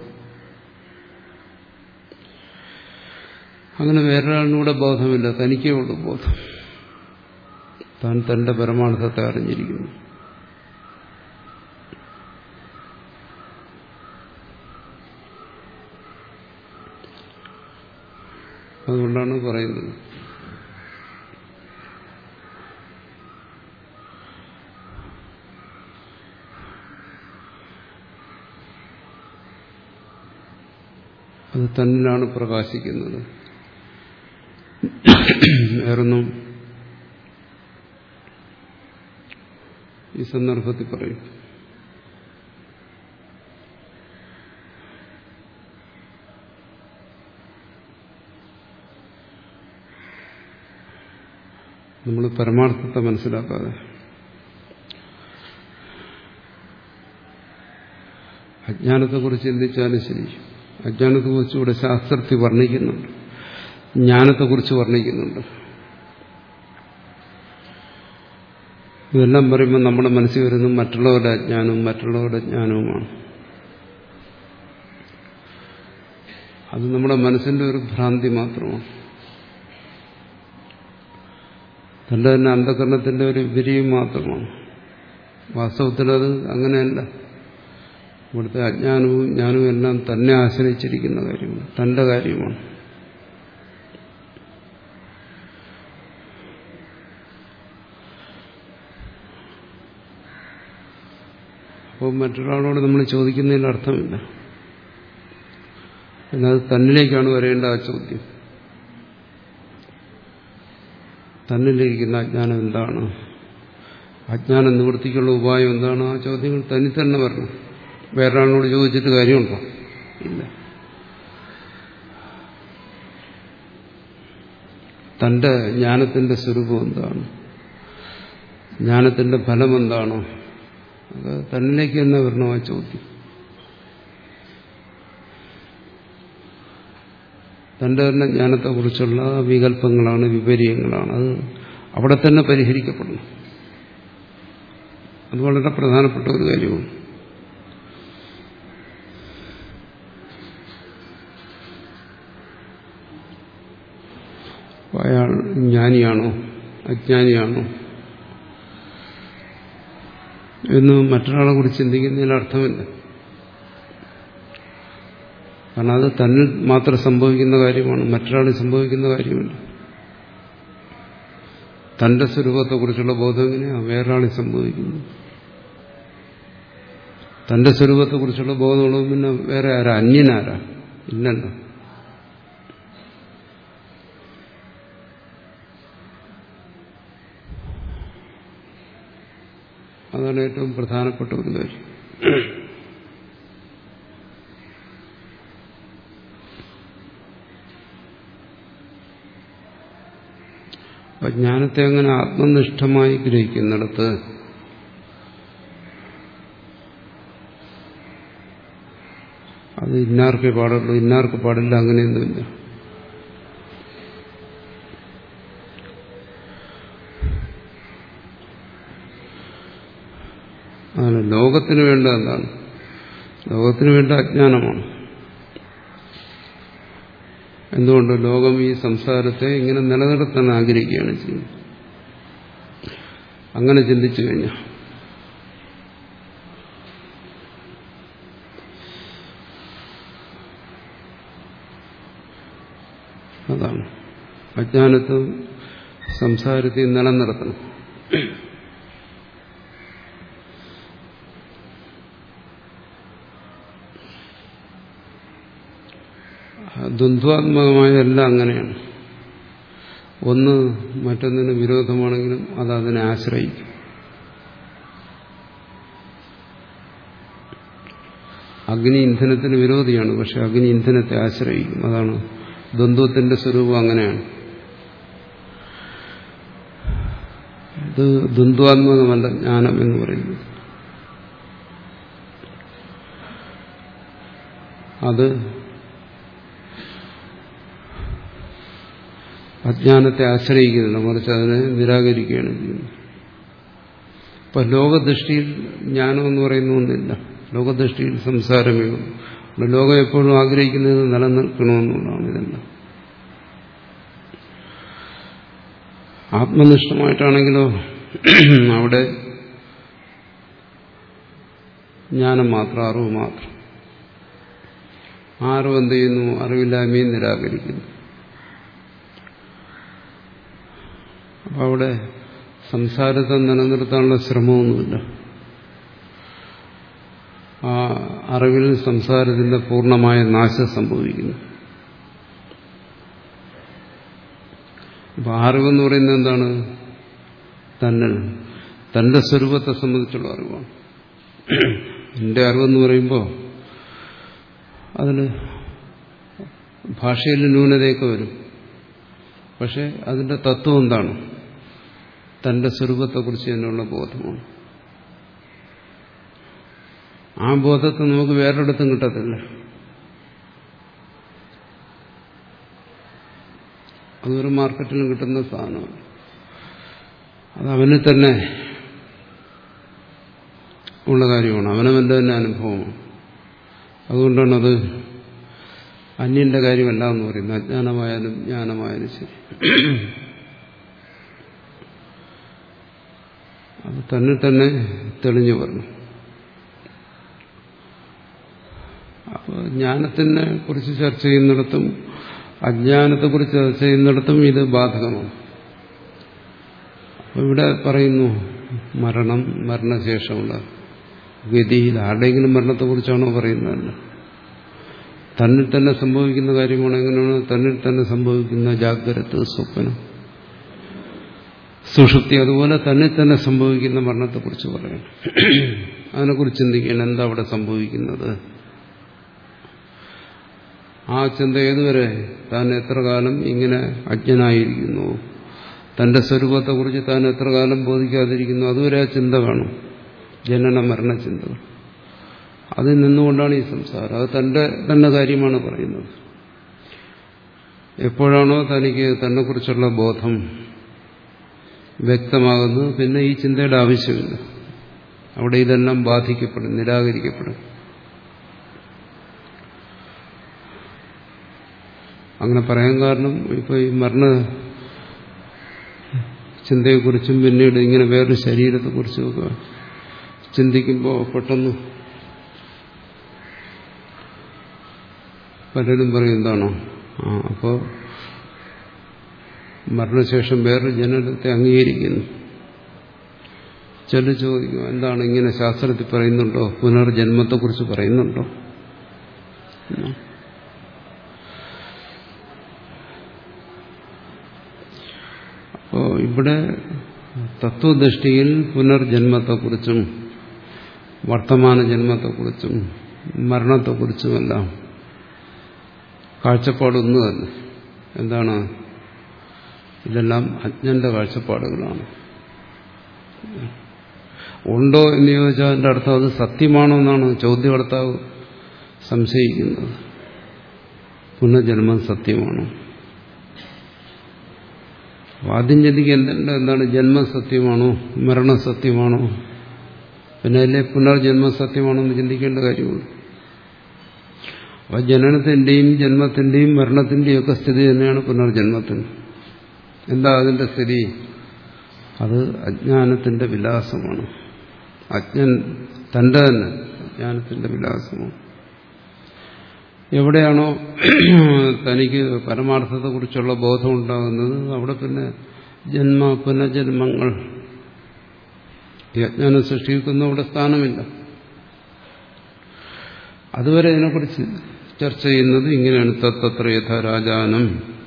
[SPEAKER 1] അങ്ങനെ വേറൊരാളിനൂടെ ബോധമില്ല, തനിക്കേ ഉള്ളൂ ബോധം. താൻ തന്റെ പരമാർത്ഥത്തെ അറിഞ്ഞിരിക്കുന്നു. അതുകൊണ്ടാണ് പറയുന്നത് അത് തന്നിലാണ് പ്രകാശിക്കുന്നത്. വേറൊന്നും ഈ സന്ദർഭത്തിൽ പറയും. നമ്മൾ പരമാർത്ഥത്തെ മനസ്സിലാക്കാതെ അജ്ഞാനത്തെക്കുറിച്ച് ചിന്തിച്ചാലും ശരി, അജ്ഞാനത്തെക്കുറിച്ച് ഇവിടെ ശാസ്ത്രത്തിൽ വർണ്ണിക്കുന്നുണ്ട്, ജ്ഞാനത്തെക്കുറിച്ച് വർണ്ണിക്കുന്നുണ്ട്. ഇതെല്ലാം പറയുമ്പോൾ നമ്മുടെ മനസ്സിൽ വരുന്നത് മറ്റുള്ളവരുടെ അജ്ഞാനവും മറ്റുള്ളവരുടെ ജ്ഞാനവുമാണ്. അത് നമ്മുടെ മനസ്സിന്റെ ഒരു ഭ്രാന്തി മാത്രമാണ്, തന്റെ തന്നെ അന്ധകരണത്തിന്റെ ഒരു വിരിയും മാത്രമാണ്. വാസ്തവത്തിലത് അങ്ങനെയല്ല. ഇവിടുത്തെ അജ്ഞാനവും ജ്ഞാനവും എല്ലാം തന്നെ ആശ്രയിച്ചിരിക്കുന്ന കാര്യമാണ്, തന്റെ കാര്യമാണ്. അപ്പോൾ മറ്റൊരാളോട് നമ്മൾ ചോദിക്കുന്നതിൽ അർത്ഥമില്ല. പിന്നെ അത് തന്നിലേക്കാണ് വരേണ്ട ആ ചോദ്യം. തന്നിലിരിക്കുന്ന അജ്ഞാനം എന്താണ്, അജ്ഞാനം നിവൃത്തിക്കുള്ള ഉപായം എന്താണ്, ആ ചോദ്യങ്ങൾ തന്നിൽ തന്നെ വരണം. വേറൊരാളോട് ചോദിച്ചിട്ട് കാര്യമുണ്ടോ? ഇല്ല. തന്റെ ജ്ഞാനത്തിന്റെ സ്വരൂപം എന്താണ്, ജ്ഞാനത്തിന്റെ ഫലം എന്താണോ, അത് തന്നിലേക്ക് തന്നെ വരണം ആ ചോദ്യം. തന്റെ തന്നെ ജ്ഞാനത്തെക്കുറിച്ചുള്ള വികല്പങ്ങളാണ്, വിപര്യങ്ങളാണ്, അത് അവിടെ തന്നെ പരിഹരിക്കപ്പെടണം. അത് വളരെ പ്രധാനപ്പെട്ട ഒരു കാര്യമാണ്. അയാൾ ജ്ഞാനിയാണോ അജ്ഞാനിയാണോ, എന്ന് മറ്റൊരാളെ കുറിച്ച് ചിന്തിക്കുന്നതിന് അർത്ഥമില്ല. കാരണം അത് തന്നിൽ മാത്രം സംഭവിക്കുന്ന കാര്യമാണ്, മറ്റൊരാളിൽ സംഭവിക്കുന്ന കാര്യമില്ല. തന്റെ സ്വരൂപത്തെക്കുറിച്ചുള്ള ബോധം എങ്ങനെയാണ് വേറൊരാളിൽ സംഭവിക്കുന്നു? തന്റെ സ്വരൂപത്തെക്കുറിച്ചുള്ള ബോധമുള്ളത് പിന്നെ വേറെ ആരാ? അന്യനാരാ? ഇല്ലല്ലോ. അതാണ് ഏറ്റവും പ്രധാനപ്പെട്ട ഒരു കാര്യം. ജ്ഞാനത്തെ അങ്ങനെ ആത്മനിഷ്ഠമായി ഗ്രഹിക്കുന്നിടത്ത് അത് ഇന്നാർക്കേ പാടുള്ളൂ, ഇന്നാർക്ക് പാടില്ല, അങ്ങനെയൊന്നുമില്ല. അതാണ് ലോകത്തിന് വേണ്ട. എന്താണ് ലോകത്തിന് വേണ്ട? അജ്ഞാനമാണ്. എന്തുകൊണ്ട്? ലോകം ഈ സംസാരത്തെ ഇങ്ങനെ നിലനിർത്താൻ ആഗ്രഹിക്കുകയാണ് ചെയ്യുന്നത്. അങ്ങനെ ചിന്തിച്ചു കഴിഞ്ഞാൽ അതാണ് അജ്ഞാനത്തെ സംസാരത്തെ നിലനിർത്തണം. ദ്വന്ദ്വാത്മകമായ എല്ലാം അങ്ങനെയാണ്. ഒന്ന് മറ്റൊന്നിന് വിരോധമാണെങ്കിലും അത് അതിനെ ആശ്രയിക്കും. അഗ്നി ഇന്ധനത്തിന് വിരോധിയാണ്, പക്ഷെ അഗ്നി ഇന്ധനത്തെ ആശ്രയിക്കും. അതാണ് ദ്വന്ദ്വത്തിന്റെ സ്വരൂപം. അങ്ങനെയാണ്. ഇത് ദ്വന്ദ്വാത്മകമല്ല ജ്ഞാനം എന്ന് പറയുന്നത്. അത് അജ്ഞാനത്തെ ആശ്രയിക്കുന്നില്ല, മറിച്ച് അതിനെ നിരാകരിക്കുകയാണ് ചെയ്യുന്നത്. ഇപ്പൊ ലോകദൃഷ്ടിയിൽ ജ്ഞാനം എന്ന് പറയുന്ന ഒന്നില്ല. ലോകദൃഷ്ടിയിൽ സംസാരമേ ഉള്ളൂ. ലോകം എപ്പോഴും ആഗ്രഹിക്കുന്നത് നിലനിൽക്കണമെന്നുള്ളതാണ്. ഇതെല്ലാം ആത്മനിഷ്ഠമായിട്ടാണെങ്കിലോ അവിടെ ജ്ഞാനം മാത്രം, അറിവ് മാത്രം. ആ അറിവ് എന്ത് ചെയ്യുന്നു? അറിവില്ലായ്മയും നിരാകരിക്കുന്നു. അപ്പം അവിടെ സംസാരത്തെ നിലനിർത്താനുള്ള ശ്രമമൊന്നുമില്ല. ആ അറിവിൽ സംസാരത്തിന്റെ പൂർണ്ണമായ നാശം സംഭവിക്കുന്നു. അപ്പം അറിവെന്ന് പറയുന്നത് എന്താണ്? തന്നിൽ തന്റെ സ്വരൂപത്തെ സംബന്ധിച്ചുള്ള അറിവാണ്. എന്റെ അറിവെന്ന് പറയുമ്പോൾ അതിന് ഭാഷയിൽ ന്യൂനതയൊക്കെ വരും. പക്ഷെ അതിന്റെ തത്വം എന്താണ്? തന്റെ സ്വരൂപത്തെക്കുറിച്ച് തന്നെയുള്ള ബോധമാണ്. ആ ബോധത്തെ നമുക്ക് വേറൊരിടത്തും കിട്ടത്തില്ല. അതൊരു മാർക്കറ്റിലും കിട്ടുന്ന സാധനമാണ്. അത് അവന് തന്നെ ഉള്ള കാര്യമാണ്, അവനവന്റെ തന്നെ അനുഭവമാണ്. അതുകൊണ്ടാണ് അത് അന്യന്റെ കാര്യമല്ല എന്ന് പറയുന്നത്. അജ്ഞാനമായാലും ജ്ഞാനമായാലും ശരി, അത് തന്നെ തന്നെ തെളിഞ്ഞു പറഞ്ഞു. അപ്പോൾ ജ്ഞാനത്തിനെ കുറിച്ച് ചർച്ച ചെയ്യുന്നിടത്തും അജ്ഞാനത്തെക്കുറിച്ച് ചർച്ച ചെയ്യുന്നിടത്തും ഇത് ബാധകമാണ്. അപ്പോൾ ഇവിടെ പറയുന്നു മരണം, മരണശേഷമുള്ള ഗതിയിൽ ആരുടെയെങ്കിലും മരണത്തെക്കുറിച്ചാണോ പറയുന്നതല്ല. തന്നിൽ തന്നെ സംഭവിക്കുന്ന കാര്യമാണ്. എങ്ങനെയാണ് തന്നിൽ തന്നെ സംഭവിക്കുന്ന ജാഗ്രത, സ്വപ്നം, സുഷുപ്തി, അതുപോലെ തന്നിൽ തന്നെ സംഭവിക്കുന്ന മരണത്തെക്കുറിച്ച് പറയണം. അതിനെക്കുറിച്ച് ചിന്തിക്കണം. എന്താ അവിടെ സംഭവിക്കുന്നത്? ആ ചിന്ത ഏതുവരെ? താൻ എത്ര കാലം ഇങ്ങനെ അജ്ഞനായിരിക്കുന്നു, തന്റെ സ്വരൂപത്തെക്കുറിച്ച് താൻ എത്ര കാലം ബോധിക്കാതിരിക്കുന്നു, അതുവരെ ആ ചിന്ത കാണും. ജനന മരണ ചിന്തകൾ. അതിൽ നിന്നുകൊണ്ടാണ് ഈ സംസാരം. അത് തന്റെ തന്നെ കാര്യമാണ് പറയുന്നത്. എപ്പോഴാണോ തനിക്ക് തന്നെക്കുറിച്ചുള്ള ബോധം വ്യക്തമാകുന്നത്, പിന്നെ ഈ ചിന്തയുടെ ആവശ്യമില്ല. അവിടെ ഇതെല്ലാം ബാധിക്കപ്പെടും, നിരാകരിക്കപ്പെടും. അങ്ങനെ പറയാൻ കാരണം ഇപ്പൊ ഈ മരണ ചിന്തയെക്കുറിച്ചും പിന്നീട് ഇങ്ങനെ വേറൊരു ശരീരത്തെക്കുറിച്ചും ഒക്കെ ചിന്തിക്കുമ്പോൾ പെട്ടെന്ന് പലരും പറയും എന്താണോ ആ അപ്പോൾ മരണശേഷം വേറൊരു ജനനത്തെ അംഗീകരിക്കുന്നു. ചില ചോദിക്കും എന്താണ് ഇങ്ങനെ ശാസ്ത്രത്തിൽ പറയുന്നുണ്ടോ, പുനർജന്മത്തെക്കുറിച്ച് പറയുന്നുണ്ടോ? അപ്പോൾ ഇവിടെ തത്വദൃഷ്ടിയിൽ പുനർജന്മത്തെക്കുറിച്ചും വർത്തമാന ജന്മത്തെക്കുറിച്ചും മരണത്തെക്കുറിച്ചുമെല്ലാം കാഴ്ചപ്പാടൊന്നു തന്നെ. എന്താണ്? ഇതെല്ലാം അജ്ഞന്റെ കാഴ്ചപ്പാടുകളാണ്. ഉണ്ടോ എന്ന് ചോദിച്ചാൽ അതിൻ്റെ അർത്ഥം അത് സത്യമാണോ എന്നാണ് ചോദ്യകർത്താവ് സംശയിക്കുന്നത്. പുനർജന്മം സത്യമാണോ? ആദ്യം ചിന്തിക്കേണ്ട എന്താണ്? ജന്മം സത്യമാണോ, മരണം സത്യമാണോ? പിന്നെ അതിലെ പുനർജന്മം സത്യമാണോ എന്ന് ചിന്തിക്കേണ്ട കാര്യമുള്ളൂ. അപ്പൊ ജനനത്തിന്റെയും ജന്മത്തിന്റെയും മരണത്തിന്റെയും ഒക്കെ സ്ഥിതി തന്നെയാണ് പുനർജന്മത്തിന്. എന്താ അതിന്റെ സ്ഥിതി? അത് അജ്ഞാനത്തിന്റെ വിലാസമാണ്. അജ്ഞൻ തന്റെ തന്നെ അജ്ഞാനത്തിന്റെ വിലാസമാണ്. എവിടെയാണോ തനിക്ക് പരമാർത്ഥത്തെക്കുറിച്ചുള്ള ബോധം ഉണ്ടാകുന്നത് അവിടെ പിന്നെ ജന്മ പുനർജന്മങ്ങൾ ഈ അജ്ഞാനം സൃഷ്ടിക്കുന്ന അവിടെ സ്ഥാനമില്ല. അതുവരെ ഇതിനെക്കുറിച്ച് ചർച്ച ചെയ്യുന്നത് ഇങ്ങനെയാണ്. തത്തത്ര യഥാ രാജാനം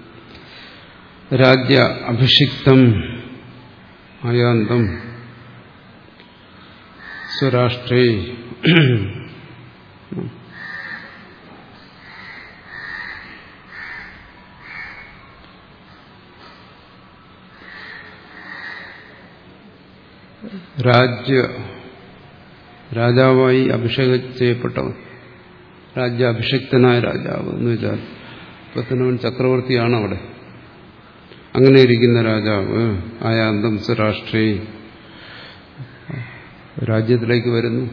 [SPEAKER 1] രാജ്യ അഭിഷിക്തം ആയാന്തം സ്വരാഷ്ട്രേ രാജ്യ രാജാവായി അഭിഷേകം ചെയ്യപ്പെട്ടവൻ, രാജ്യാഭിഷിക്തനായ രാജാവ് എന്ന് വെച്ചാൽ പത്തനവൻ ചക്രവർത്തിയാണ് അവിടെ. അങ്ങനെ ഇരിക്കുന്ന രാജാവ് ആയാന്തം സ്വരാഷ്ട്രേ രാജ്യത്തിലേക്ക് വരുന്നു.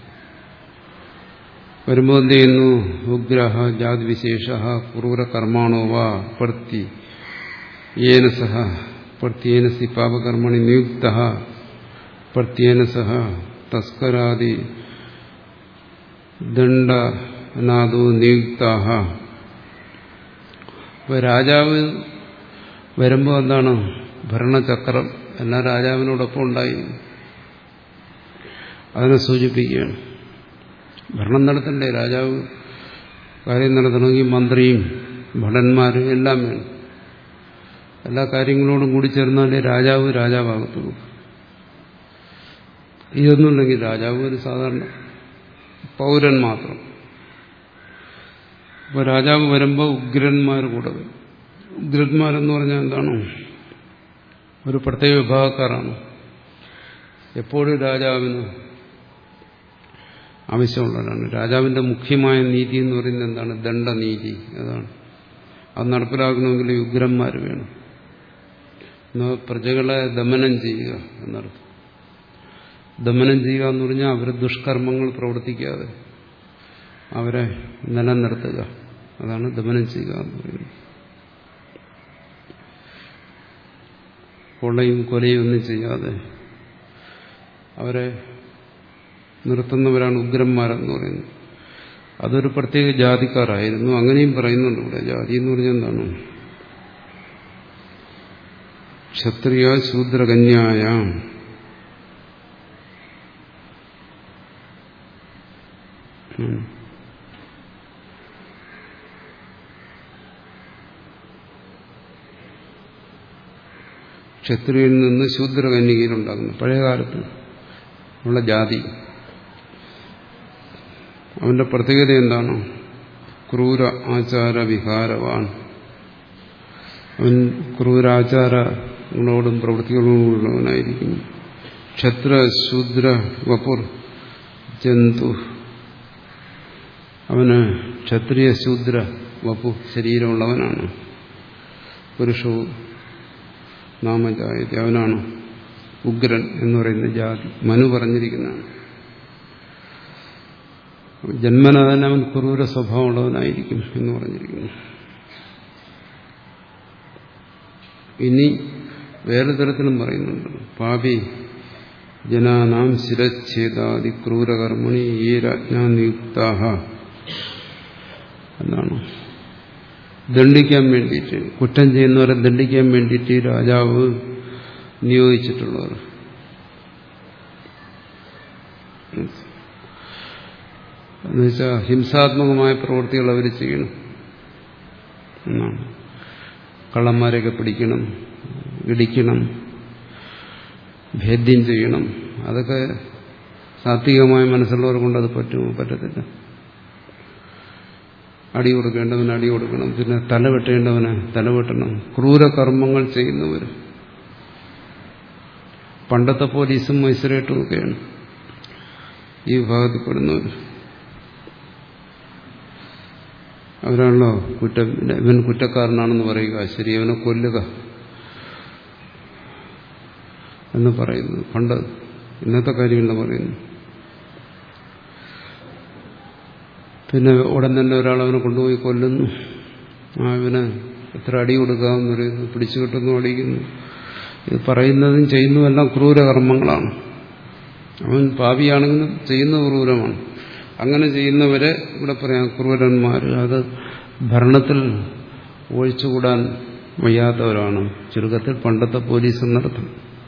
[SPEAKER 1] വരുമ്പോൾ എന്ത് ചെയ്യുന്നു? ഉഗ്രഹ ജാതിവിശേഷ ക്രൂരകർമാണോ വാ പ്രതി യേന സഹ പ്രത്യേന സി പാപകർമ്മണി നിയുക്ത പ്രത്യേന സഹ തസ്കരാദി ദണ്ഡനാദോ നിയുക്താഹ. അപ്പൊ രാജാവ് വരുമ്പോൾ എന്താണ്? ഭരണചക്രം എല്ലാ രാജാവിനോടൊപ്പം ഉണ്ടായി. അതിനെ സൂചിപ്പിക്കുകയാണ്. ഭരണം നടത്തണ്ടേ? രാജാവ് കാര്യം നടത്തണമെങ്കിൽ മന്ത്രിയും ഭടന്മാരും എല്ലാം വേണം. എല്ലാ കാര്യങ്ങളോടും കൂടി ചേർന്നാലേ രാജാവ് രാജാവാകത്തുള്ളൂ. ഇതൊന്നുമില്ലെങ്കിൽ രാജാവ് ഒരു സാധാരണ പൗരൻ മാത്രം. അപ്പോൾ രാജാവ് വരുമ്പോൾ ഉഗ്രന്മാർ കൂടെ വരും. ഉഗ്രന്മാരെന്ന് പറഞ്ഞാൽ എന്താണ്? ഒരു പ്രത്യേക വിഭാഗക്കാരാണ്. എപ്പോഴും രാജാവിന് ആവശ്യമുള്ളവരാണ്. രാജാവിന്റെ മുഖ്യമായ നീതി എന്ന് പറയുന്നത് എന്താണ്? ദണ്ഡനീതി. അതാണ്. അത് നടപ്പിലാക്കണമെങ്കിൽ ഉഗ്രന്മാർ വേണം. എന്നാൽ പ്രജകളെ ദമനം ചെയ്യുക എന്നർത്ഥം. ദമനം ചെയ്യുക എന്ന് പറഞ്ഞാൽ അവർ ദുഷ്കർമ്മങ്ങൾ പ്രവർത്തിക്കാതെ അവരെ നിലനിർത്തുക. അതാണ് ദമനം ചെയ്യുക എന്ന് പറയുന്നത്. കൊള്ളയും കൊലയും ഒന്നും ചെയ്യാതെ അവരെ നിർത്തുന്നവരാണ് ഉഗ്രന്മാരെന്ന് പറയുന്നത്. അതൊരു പ്രത്യേക ജാതിക്കാരായിരുന്നു. അങ്ങനെയും പറയുന്നുണ്ട് ഇവിടെ. ജാതി എന്ന് പറഞ്ഞാൽ എന്താണ്? ക്ഷത്രിയ ശൂദ്രകന്യായ ക്ഷത്രിയയിൽ നിന്ന് ശൂദ്രകന്യകയിലുണ്ടാകുന്നു. പഴയകാലത്ത് ഉള്ള ജാതി. അവന്റെ പ്രത്യേകത എന്താണ്? ക്രൂര ആചാര വിഹാരവാൻ. അവൻ ക്രൂരാചാരങ്ങളോടും പ്രവൃത്തികളോടും ഉള്ളവനായിരിക്കും. ക്ഷത്ര ശൂദ്ര വപുർ ജന്തു. അവന് ക്ഷത്രിയ ശൂദ്ര വപു ശരീരമുള്ളവനാണ്. പുരുഷവും നാമജായതി. അവനാണ് ഉഗ്രൻ എന്ന് പറയുന്ന ജാതി. മനു പറഞ്ഞിരിക്കുന്നതാണ്. ജന്മന തന്നെ അവൻ ക്രൂര സ്വഭാവമുള്ളവനായിരിക്കും എന്ന് പറഞ്ഞിരിക്കുന്നു. ഇനി വേറെ തരത്തിലും പറയുന്നുണ്ട്. പാപി ജനാനാം ശിരച്ഛേദാദി ക്രൂരകർമ്മണി ഈ രാജ്ഞാനിയുക്താഹ എന്നാണ്. ദണ്ഡിക്കാൻ വേണ്ടിയിട്ട്, കുറ്റം ചെയ്യുന്നവരെ ദണ്ഡിക്കാൻ വേണ്ടിയിട്ട് രാജാവ് നിയോഗിച്ചിട്ടുള്ളവർ. എന്നുവെച്ചാൽ ഹിംസാത്മകമായ പ്രവൃത്തികൾ അവർ ചെയ്യണം എന്നാണ്. കള്ളന്മാരെയൊക്കെ പിടിക്കണം, ഇടിക്കണം, ഭേദ്യം ചെയ്യണം. അതൊക്കെ സാത്വികമായ മനസ്സുള്ളവർ കൊണ്ട് അത് പറ്റുമോ? പറ്റത്തില്ല. അടി കൊടുക്കേണ്ടവന് അടി കൊടുക്കണം, പിന്നെ തല വെട്ടേണ്ടവന് തല വെട്ടണം. ക്രൂരകർമ്മങ്ങൾ ചെയ്യുന്നവർ പണ്ടത്തെ പോലീസും മജിസ്ട്രേറ്റും ഒക്കെയാണ് ഈ വിഭാഗത്തിൽപ്പെടുന്നവർ. അവരാണല്ലോ കുറ്റം, ഇവൻ കുറ്റക്കാരനാണെന്ന് പറയുക, ശരി അവനെ കൊല്ലുക എന്ന് പറയുന്നു. പണ്ട്, ഇന്നത്തെ കാര്യമെന്ന് പറയുന്നു. പിന്നെ ഉടൻ തന്നെ ഒരാൾ അവനെ കൊണ്ടുപോയി കൊല്ലുന്നു. ആ ഇവന് എത്ര അടി കൊടുക്കാമെന്ന് പറയുന്നു, പിടിച്ചു കിട്ടുന്നു, അടിക്കുന്നു. ഇത് പറയുന്നതും ചെയ്യുന്നതും എല്ലാം ക്രൂരകർമ്മങ്ങളാണ്. അവൻ പാപിയാണെങ്കിലും ചെയ്യുന്ന ക്രൂരമാണ്. അങ്ങനെ ചെയ്യുന്നവരെ ഇവിടെ പറയാം ക്രൂരന്മാർ. അത് ഭരണത്തിൽ ഒഴിച്ചുകൂടാൻ വയ്യാത്തവരാണ്. ചുരുക്കത്തിൽ പണ്ടത്തെ പോലീസ് എന്നർത്ഥം.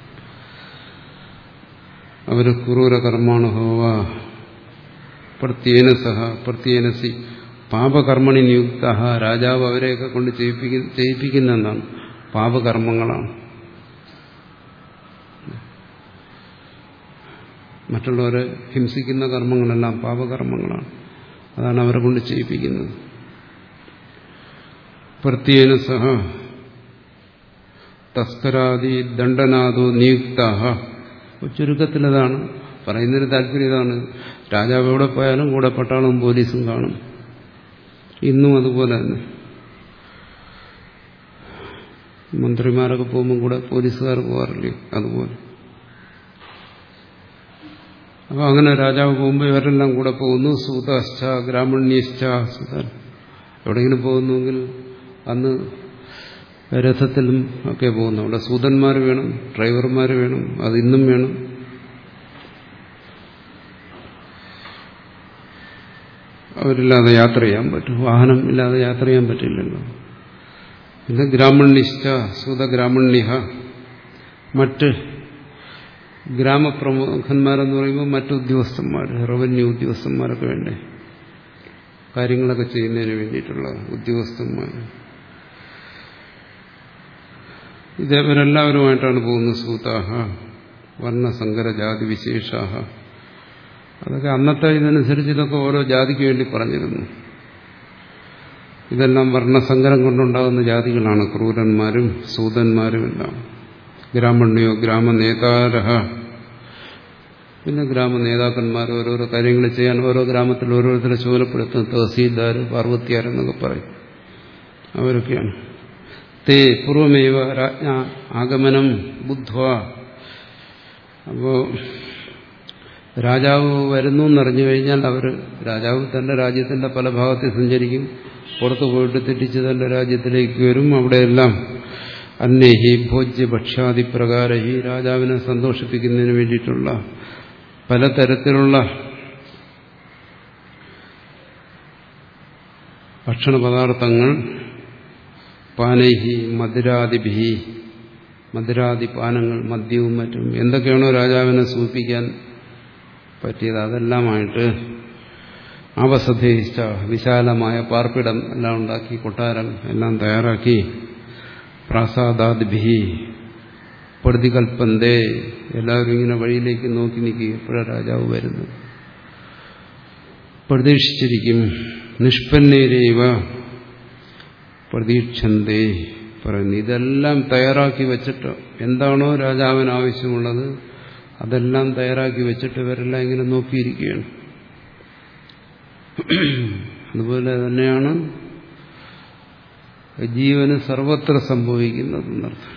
[SPEAKER 1] അവർ ക്രൂരകർമ്മാണ് ഹോവ പ്രത്യേന സഹ പ്രത്യേനസി പാപകർമ്മണി നിയുക്ത. രാജാവ് അവരെയൊക്കെ കൊണ്ട് ചെയ്യിപ്പിക്കുന്ന എന്താണ്? പാപകർമ്മങ്ങളാണ്. മറ്റുള്ളവരെ ഹിംസിക്കുന്ന കർമ്മങ്ങളെല്ലാം പാപകർമ്മങ്ങളാണ്. അതാണ് അവരെ കൊണ്ട് ചെയ്യിപ്പിക്കുന്നത്. പ്രത്യേന സഹ തസ്കരാദി ദണ്ഡനാദോ നിയുക്ത. ചുരുക്കത്തിലതാണ് പറയുന്നതിന് താല്പര്യം. ഇതാണ്, രാജാവ് എവിടെ പോയാലും കൂടെ പട്ടാളവും പോലീസും കാണും. ഇന്നും അതുപോലെ തന്നെ മന്ത്രിമാരൊക്കെ പോകുമ്പോൾ കൂടെ പോലീസുകാർ പോകാറില്ലേ? അതുപോലെ. അപ്പൊ അങ്ങനെ രാജാവ് പോകുമ്പോൾ ഇവരെല്ലാം കൂടെ പോകുന്നു. സൂതാശ്ച ഗ്രാമണ്യശ്ച. സുതൻ എവിടെയെങ്കിലും പോകുന്നുവെങ്കിൽ അന്ന് രഥത്തിലും ഒക്കെ പോകുന്നു. അവിടെ സൂതന്മാർ വേണം, ഡ്രൈവർമാർ വേണം. അത് ഇന്നും വേണം. അവരില്ലാതെ യാത്ര ചെയ്യാൻ പറ്റും. വാഹനം ഇല്ലാതെ യാത്ര ചെയ്യാൻ പറ്റില്ലല്ലോ. പിന്നെ ഗ്രാമണ്യശ്ച സൂതഗ്രാമണ്യ. മറ്റ് ഗ്രാമപ്രമുഖന്മാരെന്ന് പറയുമ്പോൾ മറ്റു ഉദ്യോഗസ്ഥന്മാർ, റവന്യൂ ഉദ്യോഗസ്ഥന്മാരൊക്കെ വേണ്ടേ, കാര്യങ്ങളൊക്കെ ചെയ്യുന്നതിന് വേണ്ടിയിട്ടുള്ള ഉദ്യോഗസ്ഥന്മാർ. ഇതേവരെല്ലാവരുമായിട്ടാണ് പോകുന്നത്. സൂതാഹ വർണ്ണസങ്കര ജാതി വിശേഷാഹ. അതൊക്കെ അന്നത്തെ ഇതനുസരിച്ച് ഇതൊക്കെ ഓരോ ജാതിക്ക് വേണ്ടി പറഞ്ഞിരുന്നു. ഇതെല്ലാം വർണ്ണസങ്കരം കൊണ്ടുണ്ടാകുന്ന ജാതികളാണ് ക്രൂരന്മാരും സൂതന്മാരും എല്ലാം. ഗ്രാമണ്യോ ഗ്രാമനേതാരഹ. പിന്നെ ഗ്രാമനേതാക്കന്മാർ ഓരോരോ കാര്യങ്ങൾ ചെയ്യാൻ ഓരോ ഗ്രാമത്തിൽ ഓരോരുത്തരെ ചുമതലപ്പെടുത്തും. തഹസീൽദാർ, പാർവത്യാർ എന്നൊക്കെ പറയും. അവരൊക്കെയാണ്. തേ പൂർവമേവ രാജ്ഞ ആഗമനം ബുദ്ധ്വ. അപ്പോ രാജാവ് വരുന്നു എന്നറിഞ്ഞു കഴിഞ്ഞാൽ അവർ, രാജാവ് തന്റെ രാജ്യത്തിന്റെ പല ഭാഗത്തിൽ സഞ്ചരിക്കും. പുറത്തു പോയിട്ട് തെറ്റിച്ച് തന്റെ രാജ്യത്തിലേക്ക് വരും. അവിടെയെല്ലാം അന്നേഹി ഭോജ്യ ഭക്ഷ്യാദി പ്രകാരഹി. രാജാവിനെ സന്തോഷിപ്പിക്കുന്നതിന് വേണ്ടിയിട്ടുള്ള പലതരത്തിലുള്ള ഭക്ഷണ പദാർത്ഥങ്ങൾ, പാനൈഹി മധുരാദിഭി, മധുരാദി പാനങ്ങൾ, മദ്യവും മറ്റും എന്തൊക്കെയാണോ രാജാവിനെ സൂചിപ്പിക്കാൻ പറ്റിയത് അതെല്ലാമായിട്ട് അവസധേഷ്ട വിശാലമായ പാർപ്പിടം എല്ലാം ഉണ്ടാക്കി, കൊട്ടാരം എല്ലാം തയ്യാറാക്കി, പ്രാസാദാദിഭി പ്രതികൽപ്പന്തേ. എല്ലാവരും ഇങ്ങനെ വഴിയിലേക്ക് നോക്കി നിൽക്കുക, എപ്പോഴാണ് രാജാവ് വരുന്നത്, പ്രതീക്ഷിച്ചിരിക്കും. നിഷ്പന്നേരേവ പ്രതീക്ഷന്തേ പറയുന്നു. ഇതെല്ലാം തയ്യാറാക്കി വെച്ചിട്ട്, എന്താണോ രാജാവിന് ആവശ്യമുള്ളത് അതെല്ലാം തയ്യാറാക്കി വെച്ചിട്ട് ഇവരെല്ലാം ഇങ്ങനെ നോക്കിയിരിക്കുകയാണ്. അതുപോലെ തന്നെയാണ് ജീവന് സർവത്ര സംഭവിക്കുന്നത് എന്നർത്ഥം.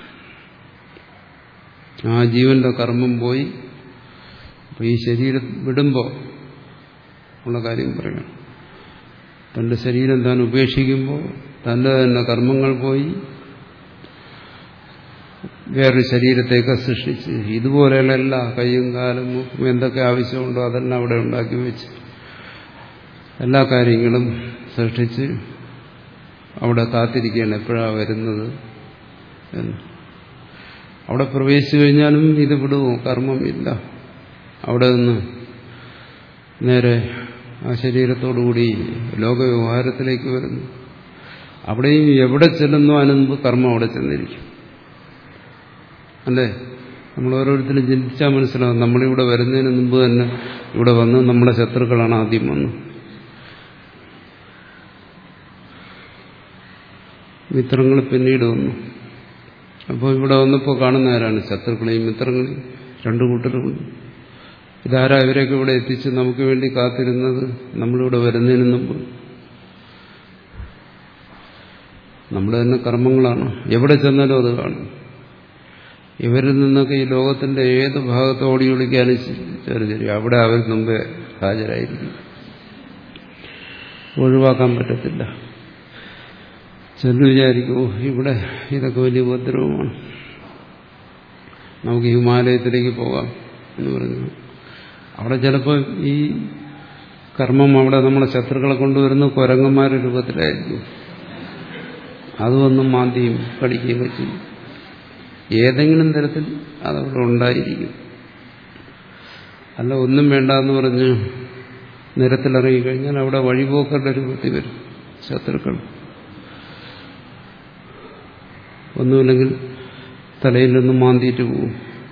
[SPEAKER 1] ആ ജീവന്റെ കർമ്മം പോയി അപ്പൊ ഈ ശരീരം വിടുമ്പോൾ ഉള്ള കാര്യം പറയണം. തന്റെ ശരീരം താൻ ഉപേക്ഷിക്കുമ്പോൾ തന്റെ തന്നെ കർമ്മങ്ങൾ പോയി, വേറൊരു ശരീരത്തേക്ക് സൃഷ്ടിച്ച് ഇതുപോലെയുള്ള എല്ലാ കൈയും കാലും മൂക്കും എന്തൊക്കെ ആവശ്യമുണ്ടോ അതെല്ലാം അവിടെ ഉണ്ടാക്കി വെച്ച് എല്ലാ കാര്യങ്ങളും സൃഷ്ടിച്ച് അവിടെ കാത്തിരിക്കുകയാണ് എപ്പോഴാണ് വരുന്നത് എന്ന്. അവിടെ പ്രവേശിച്ചു കഴിഞ്ഞാലും ഇത് വിടുവോ? കർമ്മം ഇല്ല. അവിടെ നിന്ന് നേരെ ആ ശരീരത്തോടുകൂടി ലോകവ്യവഹാരത്തിലേക്ക് വരുന്നു. അവിടെയും എവിടെ ചെല്ലുന്നു അതിന് മുമ്പ് കർമ്മം അവിടെ ചെന്നിരിക്കും. അല്ലേ? നമ്മൾ ഓരോരുത്തരും ചിന്തിച്ചാൽ മനസ്സിലാവും. നമ്മളിവിടെ വരുന്നതിന് മുമ്പ് തന്നെ ഇവിടെ വന്ന് നമ്മുടെ ശത്രുക്കളാണ് ആദ്യം വന്നു. മിത്രങ്ങൾ പിന്നീട് വന്നു. അപ്പോൾ ഇവിടെ വന്നപ്പോൾ കാണുന്ന ആരാണ്? ശത്രുക്കളെയും മിത്രങ്ങളെയും രണ്ടു കൂട്ടരുമുണ്ട്. ഇതാരാ ഇവരെയൊക്കെ ഇവിടെ എത്തിച്ച് നമുക്ക് വേണ്ടി കാത്തിരുന്നത്? നമ്മളിവിടെ വരുന്നതിന് മുമ്പ് നമ്മുടെ തന്നെ കർമ്മങ്ങളാണ്. എവിടെ ചെന്നാലും അത് കാണും. ഇവരിൽ നിന്നൊക്കെ ഈ ലോകത്തിന്റെ ഏത് ഭാഗത്ത് ഓടി ഒളിക്കാനും ശരി ശരി അവിടെ അവർ മുമ്പേ ഹാജരായിരിക്കും. ഒഴിവാക്കാൻ പറ്റത്തില്ല. ചെല്ലു വിചാരിക്കും, ഓ ഇവിടെ ഇതൊക്കെ വലിയ ഉപദ്രവമാണ്, നമുക്ക് ഹിമാലയത്തിലേക്ക് പോകാം എന്ന് പറഞ്ഞു. അവിടെ ചിലപ്പോൾ ഈ കർമ്മം അവിടെ നമ്മളെ ശത്രുക്കളെ കൊണ്ടുവരുന്ന കുരങ്ങന്മാരുടെ രൂപത്തിലായിരിക്കും. അതൊന്നും മാന്തിയും കടിക്കുകയും ചെയ്യും. ഏതെങ്കിലും തരത്തിൽ അതവിടെ ഉണ്ടായിരിക്കും. അല്ല ഒന്നും വേണ്ടെന്ന് പറഞ്ഞ് നിരത്തിലിറങ്ങിക്കഴിഞ്ഞാൽ അവിടെ വഴിപോക്കരുടെ രൂപത്തിൽ വരും ശത്രുക്കൾ. ഒന്നുമില്ലെങ്കിൽ തലയിൽ നിന്നും മാന്തിയിട്ട് പോവും,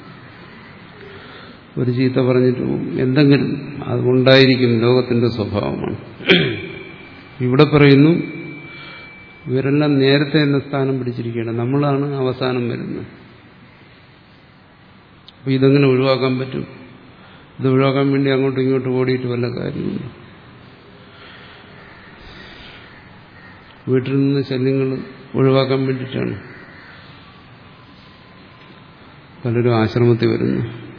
[SPEAKER 1] ഒരു ചീത്ത പറഞ്ഞിട്ട് പോവും, എന്തെങ്കിലും അതുകൊണ്ടായിരിക്കും. ലോകത്തിന്റെ സ്വഭാവമാണ്. ഇവിടെ പറയുന്നു ഇവരെല്ലാം നേരത്തെ തന്നെ സ്ഥാനം പിടിച്ചിരിക്കുകയാണ്, നമ്മളാണ് അവസാനം വരുന്നത്. അപ്പൊ ഇതെങ്ങനെ ഒഴിവാക്കാൻ പറ്റും? ഇത് ഒഴിവാക്കാൻ വേണ്ടി അങ്ങോട്ടും ഇങ്ങോട്ടും ഓടിയിട്ട് വല്ല കാര്യമില്ല. വീട്ടിൽ നിന്ന് ശല്യങ്ങൾ ഒഴിവാക്കാൻ വേണ്ടിയിട്ടാണ് പലരും ആശ്രമത്തിൽ വരുന്നു.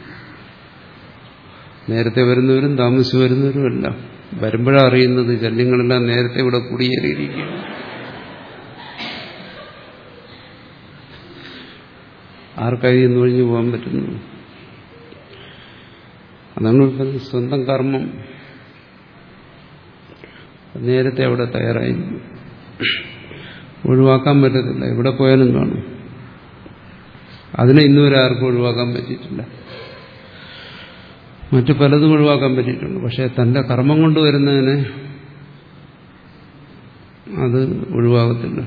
[SPEAKER 1] നേരത്തെ വരുന്നവരും താമസിച്ചു വരുന്നവരും എല്ലാം വരുമ്പോഴാണ് അറിയുന്നത് ശല്യങ്ങളെല്ലാം നേരത്തെ ഇവിടെ കുടിയേറിയിരിക്കുകയാണ്. ആർക്കായി എന്ന് ഒഴിഞ്ഞു പോകാൻ പറ്റുന്നു? അതാണ് സ്വന്തം കർമ്മം നേരത്തെ അവിടെ തയ്യാറായിരിക്കും. ഒഴിവാക്കാൻ പറ്റത്തില്ല. എവിടെ പോയാലും കാണും. അതിനെ ഇന്നുവരെ ആർക്കും ഒഴിവാക്കാൻ പറ്റിയിട്ടില്ല. മറ്റു പലതും ഒഴിവാക്കാൻ പറ്റിയിട്ടുണ്ട്. പക്ഷെ തന്റെ കർമ്മം കൊണ്ട് വരുന്നതിന് അത് ഒഴിവാകത്തില്ല.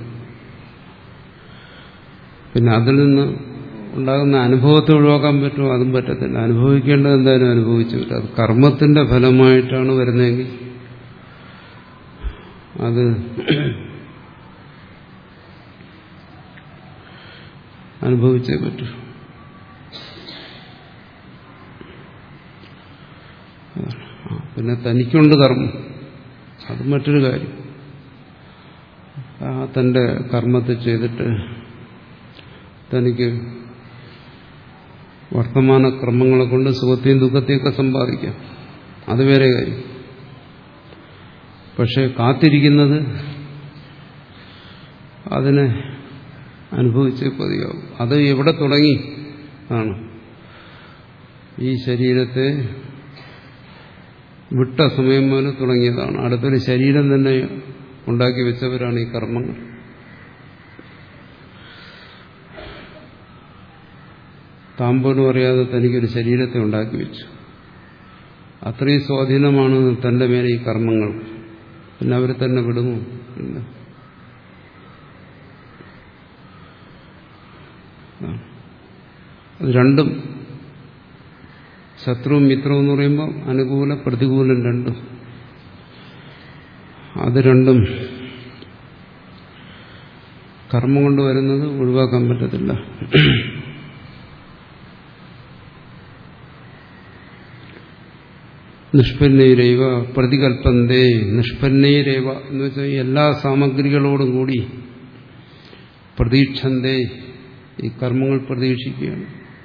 [SPEAKER 1] പിന്നെ അതിൽ നിന്ന് ഉണ്ടാകുന്ന അനുഭവത്തെ ഒഴിവാക്കാൻ പറ്റുമോ? അതും പറ്റത്തില്ല. അനുഭവിക്കേണ്ടത് എന്തായാലും അനുഭവിച്ചു പറ്റും. അത് കർമ്മത്തിന്റെ ഫലമായിട്ടാണ് വരുന്നതെങ്കിൽ അത് അനുഭവിച്ചേ പറ്റൂ. പിന്നെ തനിക്കുണ്ട് കർമ്മം, അത് മറ്റൊരു കാര്യം. ആ തന്റെ കർമ്മത്തെ ചെയ്തിട്ട് തനിക്ക് വർത്തമാന കർമ്മങ്ങളെ കൊണ്ട് സുഖത്തെയും ദുഃഖത്തെയൊക്കെ സമ്പാദിക്കാം, അത് വേറെ കാര്യം. പക്ഷെ കാത്തിരിക്കുന്നത് അതിനെ അനുഭവിച്ചേ പതിയാവും. അത് എവിടെ തുടങ്ങി ആണ്? ഈ ശരീരത്തെ വിട്ട സമയം മുതൽ തുടങ്ങിയതാണ്. അടുത്തൊരു ശരീരം തന്നെ ഉണ്ടാക്കി വെച്ചവരാണ് ഈ കർമ്മങ്ങൾ. താൻ പോലും അറിയാതെ തനിക്കൊരു ശരീരത്തെ ഉണ്ടാക്കി വെച്ചു. അത്രയും സ്വാധീനമാണ് തന്റെ മേലെ ഈ കർമ്മങ്ങൾ. പിന്നെ അവരെ തന്നെ വിടുമോ? ഇല്ല. അത് രണ്ടും, ശത്രുവും മിത്രവും എന്ന് പറയുമ്പോൾ അനുകൂല പ്രതികൂലം രണ്ടും, അത് രണ്ടും കർമ്മം കൊണ്ട് വരുന്നത് ഒഴിവാക്കാൻ പറ്റത്തില്ല. നിഷ്പന്നൈരൈവ പ്രതികൽപ്പന്തേ. നിഷ്പന്നൈരൈവ എന്ന് വെച്ചാൽ എല്ലാ സാമഗ്രികളോടും കൂടി പ്രതീക്ഷന്തേ, ഈ കർമ്മങ്ങൾ പ്രതീക്ഷിക്കുകയാണ്.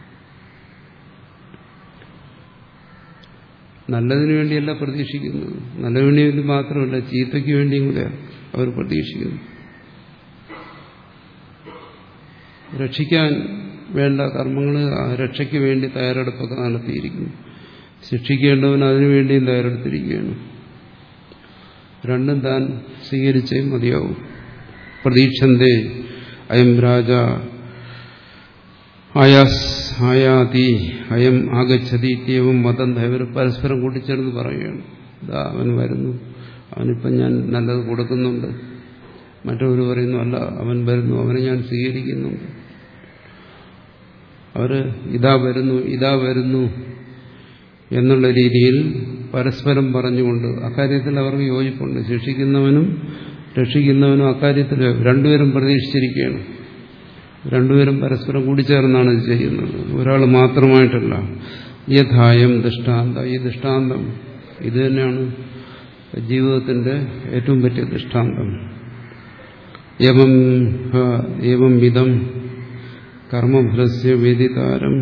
[SPEAKER 1] നല്ലതിനു വേണ്ടിയല്ല പ്രതീക്ഷിക്കുന്നത്, നല്ലതിനു വേണ്ടി മാത്രമല്ല, ചീത്തയ്ക്ക് വേണ്ടിയും കൂടെ അവർ പ്രതീക്ഷിക്കുന്നു. രക്ഷിക്കാൻ വേണ്ട കർമ്മങ്ങൾ രക്ഷയ്ക്ക് വേണ്ടി തയ്യാറെടുപ്പൊക്കെ നടത്തിയിരിക്കുന്നു. ശിക്ഷിക്കേണ്ടവൻ അതിനുവേണ്ടിയും തയ്യാറെടുത്തിരിക്കുകയാണ്. രണ്ടും താൻ സ്വീകരിച്ചേ മതിയാവും. പ്രതീക്ഷന്തേ അയം രാജ ആയാതി അയം ആഗച്ഛതി ഇത്യവും മതം ഇവർ പരസ്പരം കൂട്ടിച്ചേർന്ന് പറയുകയാണ്. ഇതാ അവൻ വരുന്നു, അവനിപ്പം ഞാൻ നല്ലത് കൊടുക്കുന്നുണ്ട്. മറ്റവർ പറയുന്നു അല്ല, അവൻ വരുന്നു, അവനെ ഞാൻ സ്വീകരിക്കുന്നുണ്ട്. അവര് ഇതാ വരുന്നു ഇതാ വരുന്നു എന്നുള്ള രീതിയിൽ പരസ്പരം പറഞ്ഞുകൊണ്ട് അക്കാര്യത്തിൽ അവർക്ക് യോജിപ്പുണ്ട്. ശിക്ഷിക്കുന്നവനും രക്ഷിക്കുന്നവനും അക്കാര്യത്തിൽ രണ്ടുപേരും പ്രതീക്ഷിച്ചിരിക്കുകയാണ്. രണ്ടുപേരും പരസ്പരം കൂടിച്ചേർന്നാണ് ഇത് ചെയ്യുന്നത്, ഒരാൾ മാത്രമായിട്ടല്ല. യഥായം ദൃഷ്ടാന്ത, ഈ ദൃഷ്ടാന്തം ഇത് തന്നെയാണ് ജീവിതത്തിന്റെ ഏറ്റവും പറ്റിയ ദൃഷ്ടാന്തം. ഏവം ഏവം വിധം കർമ്മഫലസ്യ വേദിതാരം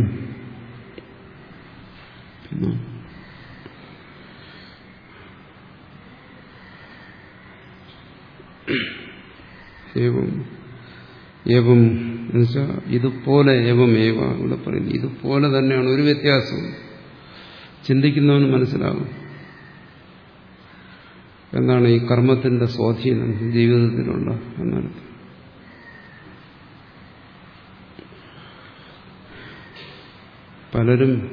[SPEAKER 1] ഏവം ഏവം എന്നുവെച്ചാൽ ഇതുപോലെ ഏവം ഏവ ഇവിടെ പറയുന്നത് ഇതുപോലെ തന്നെയാണ്, ഒരു വ്യത്യാസവും. ചിന്തിക്കുന്നവന് മനസ്സിലാകും എന്താണ് ഈ കർമ്മത്തിന്റെ സ്വാധീനം ജീവിതത്തിലുള്ള എന്നർത്ഥം. പലരും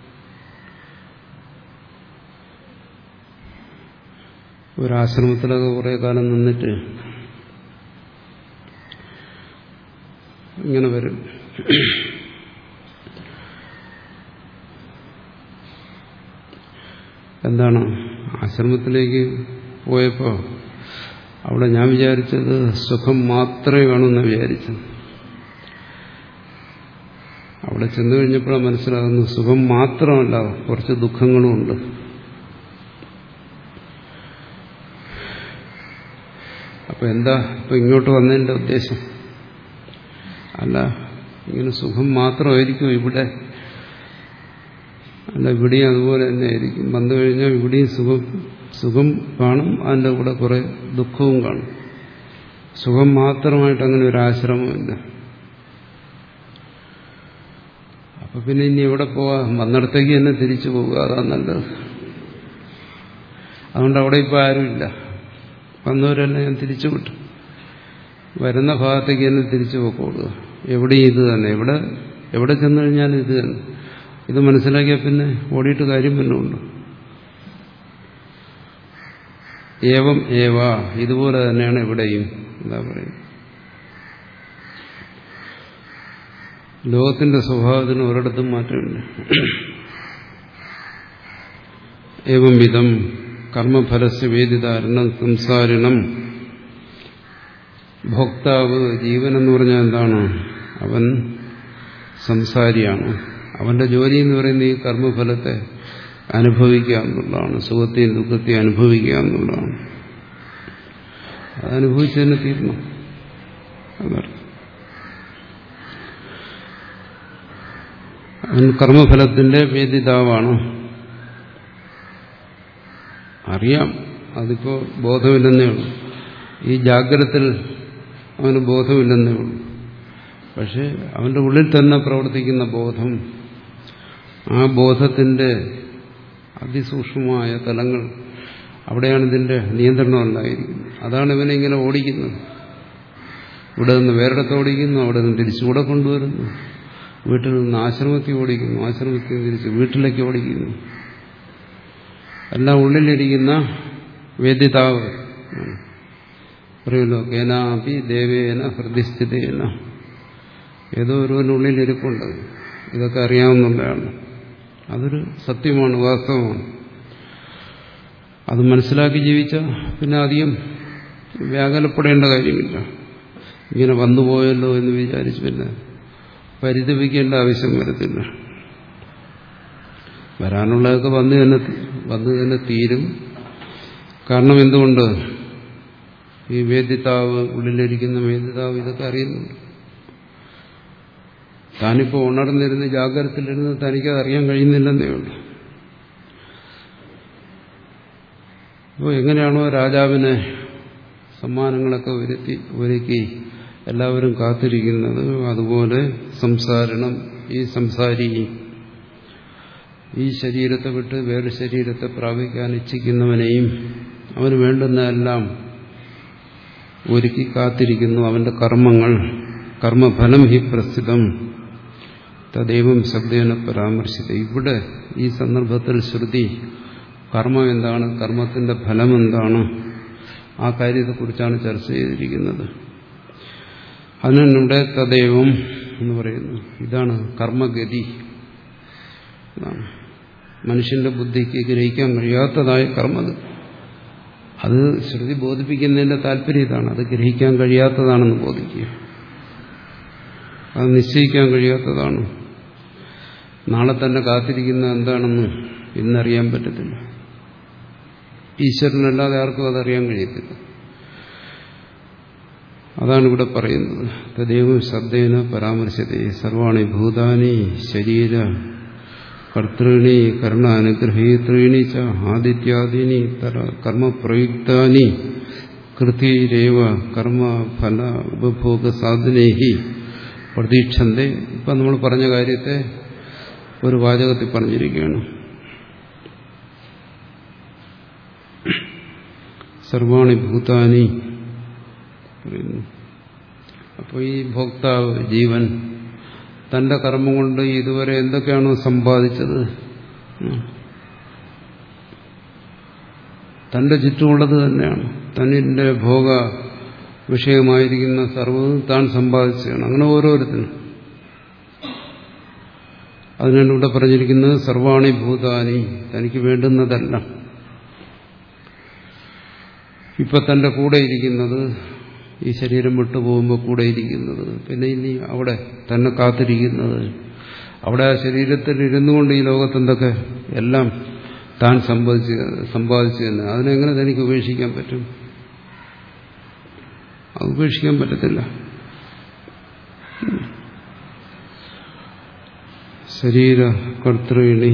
[SPEAKER 1] ഒരാശ്രമത്തിലൊക്കെ കുറെ കാലം നിന്നിട്ട് ഇങ്ങനെ വരും. എന്താണ് ആശ്രമത്തിലേക്ക് പോയപ്പോൾ അവിടെ ഞാൻ വിചാരിച്ചത് സുഖം മാത്രമേ കാണുമെന്ന് വിചാരിച്ചത്. അവിടെ ചെന്നു കഴിഞ്ഞപ്പോഴാണ് മനസ്സിലാകുന്നു സുഖം മാത്രമല്ല, കുറച്ച് ദുഃഖങ്ങളും ഉണ്ട്. അപ്പൊ എന്താ ഇപ്പൊ ഇങ്ങോട്ട് വന്നതിന്റെ ഉദ്ദേശം? അല്ല, ഇങ്ങനെ സുഖം മാത്രമായിരിക്കും ഇവിടെ, അല്ല ഇവിടെയും അതുപോലെ തന്നെ ആയിരിക്കും. വന്നു കഴിഞ്ഞാൽ ഇവിടെയും സുഖം സുഖം കാണും, അതിൻ്റെ കൂടെ കുറെ ദുഃഖവും കാണും. സുഖം മാത്രമായിട്ട് അങ്ങനെ ഒരു ആശ്രമമില്ല. അപ്പൊ പിന്നെ ഇനി എവിടെ പോവാ? വന്നിടത്തേക്ക് തന്നെ തിരിച്ചു പോവുക, അതാ നല്ലത്. അതുകൊണ്ട് അവിടെ ഇപ്പം ആരുമില്ല. വന്നവരെല്ലാം ഞാൻ തിരിച്ചു വിട്ടു. വരുന്ന ഭാഗത്തേക്ക് തന്നെ തിരിച്ചു പോയിക്കോളുക. എവിടെയും ഇത് തന്നെ, എവിടെ എവിടെ ചെന്നു കഴിഞ്ഞാലും ഇത് തന്നെ. ഇത് മനസ്സിലാക്കിയാൽ പിന്നെ ഓടിയിട്ട് കാര്യം പിന്നെ ഉണ്ട്. ഏവം ഏവ, ഇതുപോലെ തന്നെയാണ് ഇവിടെയും. എന്താ പറയുക, ലോകത്തിന്റെ സ്വഭാവത്തിന് ഒരിടത്തും മാറ്റമില്ല. ഏവം വിധം കർമ്മഫലസ്യ വേദിതാരണം സംസാരിണം. ഭോക്താവ് ജീവൻ എന്ന് പറഞ്ഞാൽ എന്താണ്? അവൻ സംസാരിയാണ്. അവന്റെ ജോലി എന്ന് പറയുന്നത് ഈ കർമ്മഫലത്തെ അനുഭവിക്കുക എന്നുള്ളതാണ്. സുഖത്തെയും ദുഃഖത്തെയും അനുഭവിക്കുക എന്നുള്ളതാണ്. അതനുഭവിച്ചതിന് തീരണം. അതർത്ഥം അവൻ കർമ്മഫലത്തിന്റെ വേദിതാവാണ്. അറിയാം, അതിപ്പോ ബോധമില്ലെന്നേ ഉള്ളൂ. ഈ ജാഗ്രതത്തിൽ അവന് ബോധമില്ലെന്നേ ഉള്ളൂ. പക്ഷെ അവന്റെ ഉള്ളിൽ തന്നെ പ്രവർത്തിക്കുന്ന ബോധം, ആ ബോധത്തിന്റെ അതിസൂക്ഷ്മമായ തലങ്ങൾ, അവിടെയാണ് ഇതിന്റെ നിയന്ത്രണം ഉണ്ടായിരിക്കുന്നത്. അതാണ് ഇവനെ ഇങ്ങനെ ഓടിക്കുന്നത്. ഇവിടെ നിന്ന് വേറിടത്ത് ഓടിക്കുന്നു, അവിടെ നിന്ന് തിരിച്ചുകൂടെ കൊണ്ടുവരുന്നു. വീട്ടിൽ നിന്ന് ആശ്രമത്തിൽ ഓടിക്കുന്നു, ആശ്രമത്തിൽ നിന്ന് തിരിച്ച് വീട്ടിലേക്ക് ഓടിക്കുന്നു. എല്ലാം ഉള്ളിലിരിക്കുന്ന വേദിതാവ് പറയുമല്ലോ, കേനാപി ദേവേന ഹൃദയസ്ഥിതേന. ഏതോ ഒരുവനുള്ളിലിരിപ്പുണ്ട്. ഇതൊക്കെ അറിയാവുന്നതാണ്. അതൊരു സത്യമാണ്, വാസ്തവമാണ്. അത് മനസ്സിലാക്കി ജീവിച്ച പിന്നെ അധികം വ്യാകുലപ്പെടേണ്ട കാര്യമില്ല. ഇങ്ങനെ വന്നുപോയല്ലോ എന്ന് വിചാരിച്ച് പിന്നെ പരിതപിക്കേണ്ട ആവശ്യം വരത്തില്ല. വരാനുള്ളതൊക്കെ വന്നു തന്നെ വന്നു തന്നെ തീരും. കാരണം എന്തുകൊണ്ട്? ഈ വേദിതാവ്, ഉള്ളിലിരിക്കുന്ന വേദിതാവ് ഇതൊക്കെ അറിയുന്നുണ്ട്. താനിപ്പോ ഉണർന്നിരുന്ന് ജാഗ്രതത്തിലിരുന്ന് തനിക്കത് അറിയാൻ കഴിയുന്നില്ലെന്നേ ഉള്ളൂ. അപ്പോൾ എങ്ങനെയാണോ രാജാവിനെ സമ്മാനങ്ങളൊക്കെ ഒരുത്തി ഒരുക്കി എല്ലാവരും കാത്തിരിക്കുന്നത്. അതുപോലെ സംസാരണം, ഈ സംസാരി ഈ ശരീരത്തെ വിട്ട് വേറെ ശരീരത്തെ പ്രാപിക്കാൻ ഇച്ഛിക്കുന്നവനെയും അവന് വേണ്ടുന്നതെല്ലാം ഒരുക്കി കാത്തിരിക്കുന്നു. അവന്റെ കർമ്മങ്ങൾ, കർമ്മഫലം ഹി പ്രസ്ഥിതം തദൈവം ശബ്ദേന പരാമർശിത. ഇവിടെ ഈ സന്ദർഭത്തിൽ ശ്രുതി കർമ്മം എന്താണ്, കർമ്മത്തിന്റെ ഫലം എന്താണ്, ആ കാര്യത്തെക്കുറിച്ചാണ് ചർച്ച ചെയ്തിരിക്കുന്നത്. അതിനിവിടെ തദൈവം എന്ന് പറയുന്നു. ഇതാണ് കർമ്മഗതി. ഇതാണ് മനുഷ്യന്റെ ബുദ്ധിക്ക് ഗ്രഹിക്കാൻ കഴിയാത്തതായ കർമ്മത്. അത് ശ്രുതി ബോധിപ്പിക്കുന്നതിന്റെ താല്പര്യം ഇതാണ്. അത് ഗ്രഹിക്കാൻ കഴിയാത്തതാണെന്ന് ബോധിക്കുക. അത് നിശ്ചയിക്കാൻ കഴിയാത്തതാണ്. നാളെ തന്നെ കാത്തിരിക്കുന്ന എന്താണെന്ന് ഇന്നറിയാൻ പറ്റത്തില്ല. ഈശ്വരനല്ലാതെ ആർക്കും അതറിയാൻ കഴിയത്തില്ല. അതാണ് ഇവിടെ പറയുന്നത്. തദൈവം ശബ്ദേന പരാമർശത്തെ സർവാണി ഭൂതാനി ശരീര കർത്തॄണി കർണ അനുഗ്രഹീത്രീണി ച ആദിത്യാദീനി കർമ്മപ്രയുക്താനി കൃതിരേവ കർമ്മ ഫല ഉപഭോഗ സാധനേഹി പ്രതീക്ഷന്തേ. ഇപ്പം നമ്മൾ പറഞ്ഞ കാര്യത്തെ ഒരു വാചകത്തിൽ പറഞ്ഞിരിക്കുകയാണ്. സർവാണി ഭൂതാനി പറയുന്നു. അപ്പോൾ ഈ ഭോക്താവ് ജീവൻ തന്റെ കർമ്മം കൊണ്ട് ഇതുവരെ എന്തൊക്കെയാണോ സമ്പാദിച്ചത്, തന്റെ ചുറ്റുമുള്ളത് തന്നെയാണ്. തന്നിന്റെ ഭോഗ വിഷയമായിരിക്കുന്ന സർവ്വതും താൻ സമ്പാദിച്ചതാണ്. അങ്ങനെ ഓരോരുത്തരും. അതിനാണ് ഇവിടെ പറഞ്ഞിരിക്കുന്നത് സർവാണി ഭൂതാനി, തനിക്ക് വേണ്ടുന്നതല്ല. ഇപ്പൊ തന്റെ കൂടെ ഇരിക്കുന്നത്, ഈ ശരീരം വിട്ടുപോകുമ്പോൾ കൂടെ ഇരിക്കുന്നത്, പിന്നെ ഇനി അവിടെ തന്നെ കാത്തിരിക്കുന്നത്, അവിടെ ആ ശരീരത്തിൽ ഇരുന്നു കൊണ്ട് ഈ ലോകത്തെന്തൊക്കെ എല്ലാം താൻ സമ്പാദിച്ച് സമ്പാദിച്ചു തന്നെ. അതിനെങ്ങനെ തനിക്ക് ഉപേക്ഷിക്കാൻ പറ്റും? അത് ഉപേക്ഷിക്കാൻ പറ്റത്തില്ല. ശരീര കർത്തൃണി.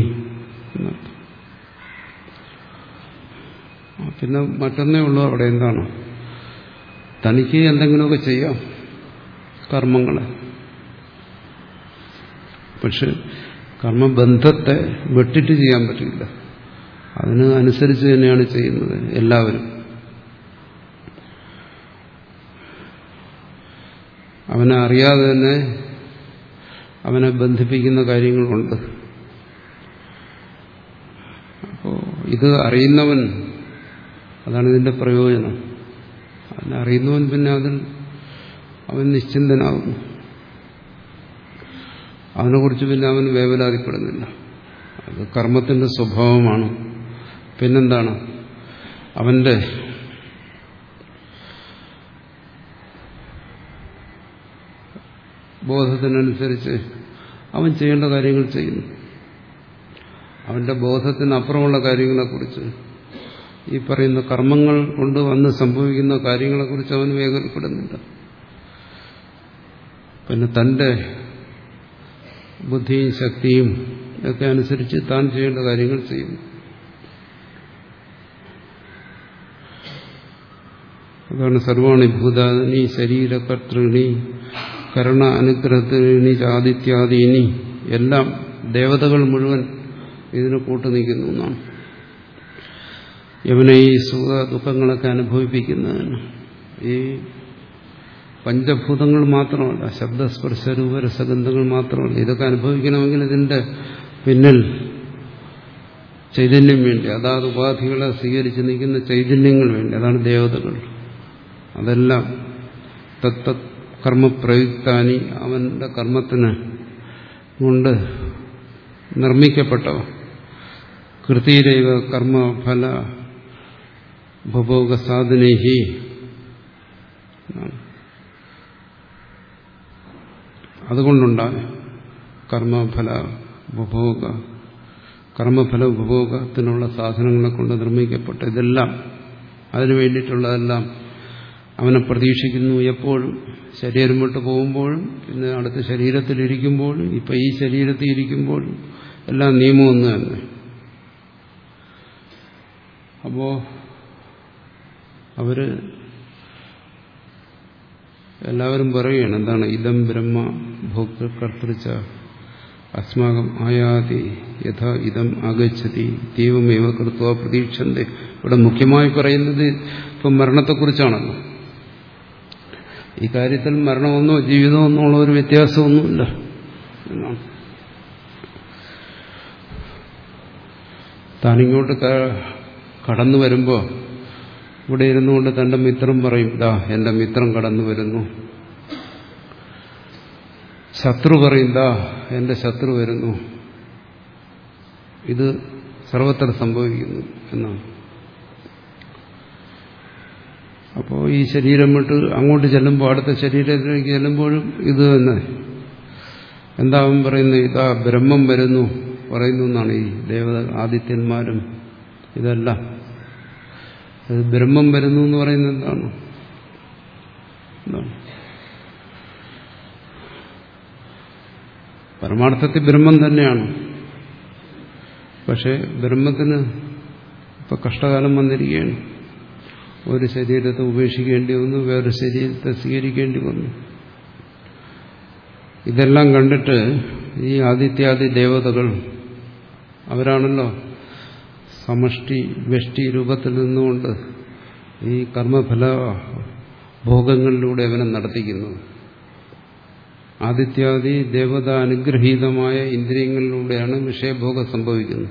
[SPEAKER 1] പിന്നെ മറ്റൊന്നേ ഉള്ളൂ അവിടെ. എന്താണ്? തനിക്ക് എന്തെങ്കിലുമൊക്കെ ചെയ്യാം കർമ്മങ്ങളെ. പക്ഷെ കർമ്മബന്ധത്തെ വെട്ടിട്ട് ചെയ്യാൻ പറ്റില്ല. അതിന് അനുസരിച്ച് തന്നെയാണ് ചെയ്യുന്നത് എല്ലാവരും. അവനെ അറിയാതെ തന്നെ അവനെ ബന്ധിപ്പിക്കുന്ന കാര്യങ്ങളുണ്ട്. അപ്പോൾ ഇത് അറിയുന്നവൻ, അതാണ് ഇതിന്റെ പ്രയോജനം. അതിനെ അറിയുന്നവൻ പിന്നെ അതിൽ അവൻ നിശ്ചിന്തനാകുന്നു. അതിനെക്കുറിച്ച് പിന്നെ അവൻ വേവലാതിപ്പെടുന്നില്ല. അത് കർമ്മത്തിന്റെ സ്വഭാവമാണ്. പിന്നെന്താണ്? അവന്റെ ബോധത്തിനനുസരിച്ച് അവൻ ചെയ്യേണ്ട കാര്യങ്ങൾ ചെയ്യുന്നു. അവന്റെ ബോധത്തിനപ്പുറമുള്ള കാര്യങ്ങളെക്കുറിച്ച്, ഈ പറയുന്ന കർമ്മങ്ങൾ കൊണ്ട് വന്ന് സംഭവിക്കുന്ന കാര്യങ്ങളെക്കുറിച്ച് അവൻ വേദനപ്പെടുന്നില്ല. പിന്നെ തന്റെ ബുദ്ധിയും ശക്തിയും ഒക്കെ അനുസരിച്ച് താൻ ചെയ്യേണ്ട കാര്യങ്ങൾ ചെയ്യുന്നു. അതാണ് സർവാണി ഭൂതാനി ശരീരകർത്തൃണി കരുണ അനുഗ്രഹത്തിനി ആദിത്യാദീനി. എല്ലാം ദേവതകൾ മുഴുവൻ ഇതിന് കൂട്ടു നിൽക്കുന്നു എന്നാണ്. യവനെ ഈ സുഖ ദുഃഖങ്ങളൊക്കെ അനുഭവിപ്പിക്കുന്നതിന് ഈ പഞ്ചഭൂതങ്ങൾ മാത്രമല്ല, ശബ്ദസ്പർശ രൂപരസഗന്ധങ്ങൾ മാത്രമല്ല, ഇതൊക്കെ അനുഭവിക്കണമെങ്കിൽ ഇതിന്റെ പിന്നിൽ ചൈതന്യം വേണ്ടി, അതാത് ഉപാധികളെ സ്വീകരിച്ച് നിൽക്കുന്ന ചൈതന്യങ്ങൾ വേണ്ടി. അതാണ് ദേവതകൾ. അതെല്ലാം തത്ത കർമ്മപ്രയുക്താനി, അവന്റെ കർമ്മത്തിന് കൊണ്ട് നിർമ്മിക്കപ്പെട്ടവ. കൃതിരൈവ കർമ്മഫല ഉപഭോഗ സാധനേഹി. അതുകൊണ്ടുണ്ടായ കർമ്മഫല ഉപഭോഗ, കർമ്മഫല ഉപഭോഗത്തിനുള്ള സാധനങ്ങളെ കൊണ്ട് നിർമ്മിക്കപ്പെട്ട ഇതെല്ലാം, അതിനു വേണ്ടിയിട്ടുള്ളതെല്ലാം അവനെ പ്രതീക്ഷിക്കുന്നു. എപ്പോഴും ശരീരം വിട്ട് പോകുമ്പോഴും, പിന്നെ അടുത്ത ശരീരത്തിലിരിക്കുമ്പോഴും, ഇപ്പൊ ഈ ശരീരത്തിൽ ഇരിക്കുമ്പോഴും എല്ലാം നിയമം ഒന്ന് തന്നെ. അപ്പോ അവര് എല്ലാവരും പറയുകയാണ് എന്താണ് ഇതം ബ്രഹ്മ ഭോക്തൃ കർത്തൃച്ച അസ്മാകം ആയാതി യഥാ ഇതം ആഗച്ഛതി ദൈവമേവ കൃത്വ പ്രതീക്ഷന്തി. ഇവിടെ മുഖ്യമായി പറയുന്നത് ഇപ്പം മരണത്തെക്കുറിച്ചാണല്ലോ. ഈ കാര്യത്തിൽ മരണമെന്നോ ജീവിതമെന്നോ ഉള്ള ഒരു വ്യത്യാസമൊന്നുമില്ല എന്നാണ്. താനിങ്ങോട്ട് കടന്നു വരുമ്പോൾ ഇവിടെ ഇരുന്നുകൊണ്ട് തന്റെ മിത്രം പറയും, ദാ എന്റെ മിത്രം കടന്നു വരുന്നു. ശത്രു പറയും, ദാ എന്റെ ശത്രു വരുന്നു. ഇത് സർവത്ര സംഭവിക്കുന്നു എന്നാണ്. അപ്പോൾ ഈ ശരീരം വിട്ട് അങ്ങോട്ട് ചെല്ലുമ്പോൾ അടുത്ത ശരീരത്തിലേക്ക് ചെല്ലുമ്പോഴും ഇത് തന്നെ. എന്താവും പറയുന്നത്, ഇതാ ബ്രഹ്മം വരുന്നു പറയുന്നു എന്നാണ് ഈ ദേവത ആദിത്യന്മാരും ഇതെല്ലാം. അത് ബ്രഹ്മം വരുന്നു എന്ന് പറയുന്നത് എന്താണ്? എന്താണ് പരമാർത്ഥത്തിൽ ബ്രഹ്മം തന്നെയാണ്. പക്ഷെ ബ്രഹ്മത്തിന് ഇപ്പൊ കഷ്ടകാലം വന്നിരിക്കുകയാണ്. ഒരു ശരീരത്തെ ഉപേക്ഷിക്കേണ്ടി വന്നു, വേറൊരു ശരീരത്തെ സ്വീകരിക്കേണ്ടി വന്നു. ഇതെല്ലാം കണ്ടിട്ട് ഈ ആദിത്യാദി ദേവതകൾ അവരാണല്ലോ സമഷ്ടി വ്യഷ്ടി രൂപത്തിൽ നിന്നുകൊണ്ട് ഈ കർമ്മഫല ഭോഗങ്ങളിലൂടെ അവനെ നടത്തിക്കുന്നത്. ആദിത്യാദി ദേവത അനുഗ്രഹീതമായ ഇന്ദ്രിയങ്ങളിലൂടെയാണ് വിഷയഭോഗം സംഭവിക്കുന്നത്.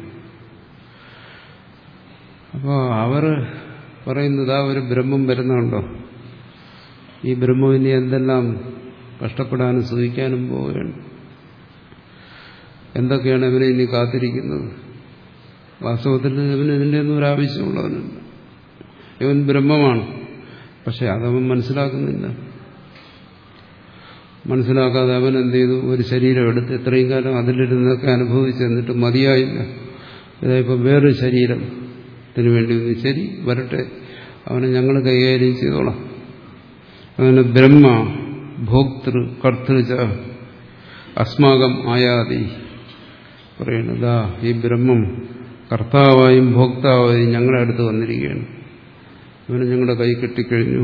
[SPEAKER 1] അപ്പോൾ അവർ പറയുന്നതാ ഒരു ബ്രഹ്മം വരുന്നുണ്ടോ, ഈ ബ്രഹ്മവിനെ എന്തെല്ലാം കഷ്ടപ്പെടാനും സുഖിക്കാനും പോവുകയാണ്, എന്തൊക്കെയാണ് ഇവനെ ഇനി കാത്തിരിക്കുന്നത്. വാസ്തവത്തിൽ ഇവന് ഇതിൻ്റെ ഒന്നും ഒരു ആവശ്യമുള്ളവനല്ല. ഇവൻ ബ്രഹ്മമാണ്. പക്ഷെ അതവൻ മനസ്സിലാക്കുന്നില്ല. മനസ്സിലാക്കാതെ അവൻ എന്ത് ചെയ്തു, ഒരു ശരീരം എടുത്ത് ഇത്രയും കാലം അതിലിരുന്നൊക്കെ അനുഭവിച്ച് എന്നിട്ട് മതിയായില്ല. ഇതായിപ്പോൾ വേറൊരു ശരീരത്തിന് വേണ്ടി വന്നു. ശരി വരട്ടെ, അവനെ ഞങ്ങൾ കൈകാര്യം ചെയ്തോളാം. അങ്ങനെ ബ്രഹ്മ ഭോക്തൃ കർത്തൃച അസ്മാകം ആയാതി പറയുന്നതാ ഈ ബ്രഹ്മം കർത്താവായും ഭോക്താവായും ഞങ്ങളുടെ അടുത്ത് വന്നിരിക്കുകയാണ്. അവനെ ഞങ്ങളുടെ കൈ കെട്ടിക്കഴിഞ്ഞു.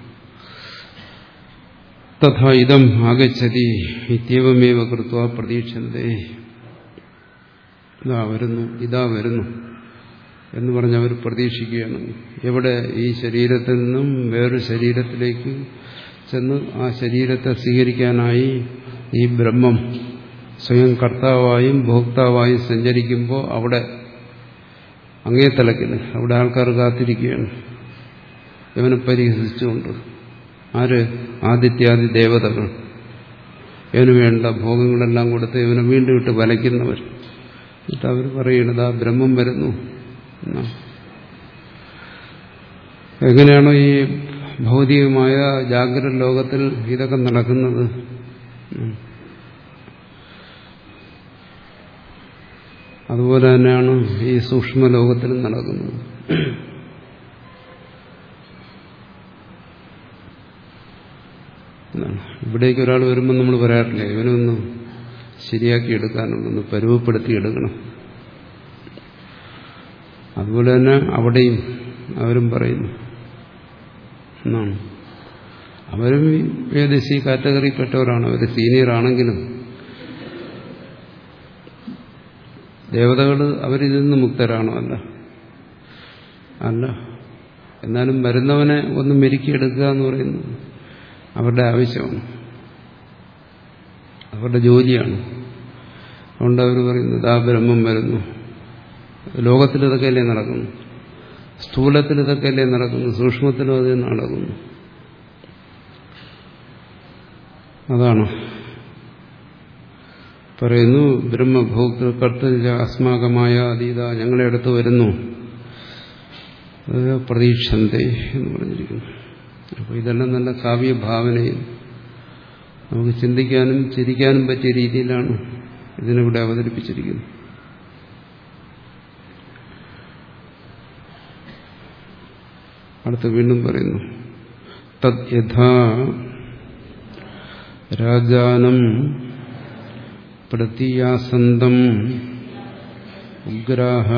[SPEAKER 1] തഥാ ഇതം ആഗച്ഛതി ഇത്യവമേവ കൃത്വ പ്രതീക്ഷന്തേ. ഇതാ വരുന്നു, ഇതാ വരുന്നു എന്ന് പറഞ്ഞ് അവർ പ്രതീക്ഷിക്കുകയാണ്. എവിടെ? ഈ ശരീരത്തിൽ നിന്നും വേറൊരു ശരീരത്തിലേക്ക് ചെന്ന് ആ ശരീരത്തെ സ്വീകരിക്കാനായി ഈ ബ്രഹ്മം സ്വയം കർത്താവായും ഭോക്താവായും സഞ്ചരിക്കുമ്പോൾ അവിടെ അങ്ങേ തലക്കില് അവിടെ ആൾക്കാർ കാത്തിരിക്കുകയാണ് ഇവനെ പരിഹസിച്ചുകൊണ്ട്. ആര്? ആദിത്യാദി ദേവതകൾ. ഇവന് വേണ്ട ഭോഗങ്ങളെല്ലാം കൊടുത്ത് ഇവനെ വീണ്ടും ഇട്ട് വലയ്ക്കുന്നവർ. എന്നിട്ട് അവർ പറയുന്നത് ആ ബ്രഹ്മം വരുന്നു. എങ്ങനെയാണോ ഈ ഭൗതികമായ ജാഗ്രത ലോകത്തിൽ ഇതൊക്കെ നടക്കുന്നത്, അതുപോലെ തന്നെയാണ് ഈ സൂക്ഷ്മ ലോകത്തിലും നടക്കുന്നത്. ഇവിടേക്ക് ഒരാൾ വരുമ്പോൾ നമ്മൾ പറയാറില്ല, ഇവനൊന്ന് ശരിയാക്കി എടുക്കാനുള്ളൊന്ന് പരുവപ്പെടുത്തി എടുക്കണം. അതുപോലെ തന്നെ അവിടെയും അവരും പറയുന്നു എന്നാണ്. അവരും ഏകദേശം ഈ കാറ്റഗറിയിൽപ്പെട്ടവരാണ്. അവർ സീനിയർ ആണെങ്കിലും ദേവതകൾ അവരിതിൽ നിന്ന് മുക്തരാണോ? അല്ല അല്ല എന്നാലും വരുന്നവനെ ഒന്ന് മെരുക്കിയെടുക്കുക എന്ന് പറയുന്നത് അവരുടെ ആവശ്യമാണ്, അവരുടെ ജോലിയാണ്. അതുകൊണ്ട് അവർ പറയുന്നത് ആ ബ്രഹ്മം വരുന്നു. ലോകത്തിൽ ഇതൊക്കെയല്ലേ നടക്കുന്നു, സ്ഥൂലത്തിൽ ഇതൊക്കെയല്ലേ നടക്കുന്നു, സൂക്ഷ്മത്തിലും അത് നടക്കുന്നു. അതാണ് പറയുന്നു. ബ്രഹ്മഭോക്തൃ കർത്തൃ അസ്മാകമായ അതീത ഞങ്ങളെ അടുത്ത് വരുന്നു. പ്രതീക്ഷന്തേ എന്ന് പറഞ്ഞിരിക്കുന്നു. അപ്പോൾ ഇതെല്ലാം നല്ല കാവ്യ ഭാവനയും നമുക്ക് ചിന്തിക്കാനും ചിരിക്കാനും പറ്റിയ രീതിയിലാണ് ഇതിനിവിടെ അവതരിപ്പിച്ചിരിക്കുന്നത്. അടുത്ത് വീണ്ടും പറയുന്നു. തദ് യഥാ രാജാനം പ്രതീയാസന്തം ഉഗ്രാഹ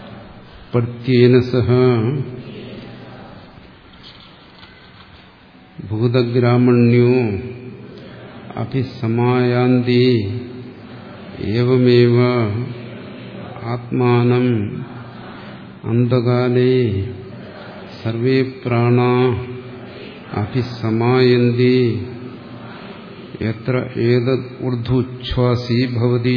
[SPEAKER 1] പ്രത്യേന സഹ ഭൂതഗ്രാമണ്യോ അഭിസമായാന്തി ഏവമേവ ആത്മാനം അന്തകാലേ സർവേ പ്രാണാ അഭിസമായന്തി യത്ര ഏതദ് ഊർധ്വോച്ഛ്വാസീ ഭവതി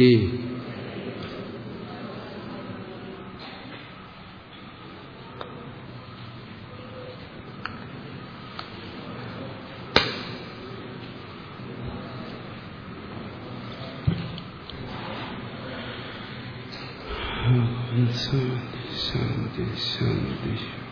[SPEAKER 1] ശാന്തി ശാന്തി ശാന്തി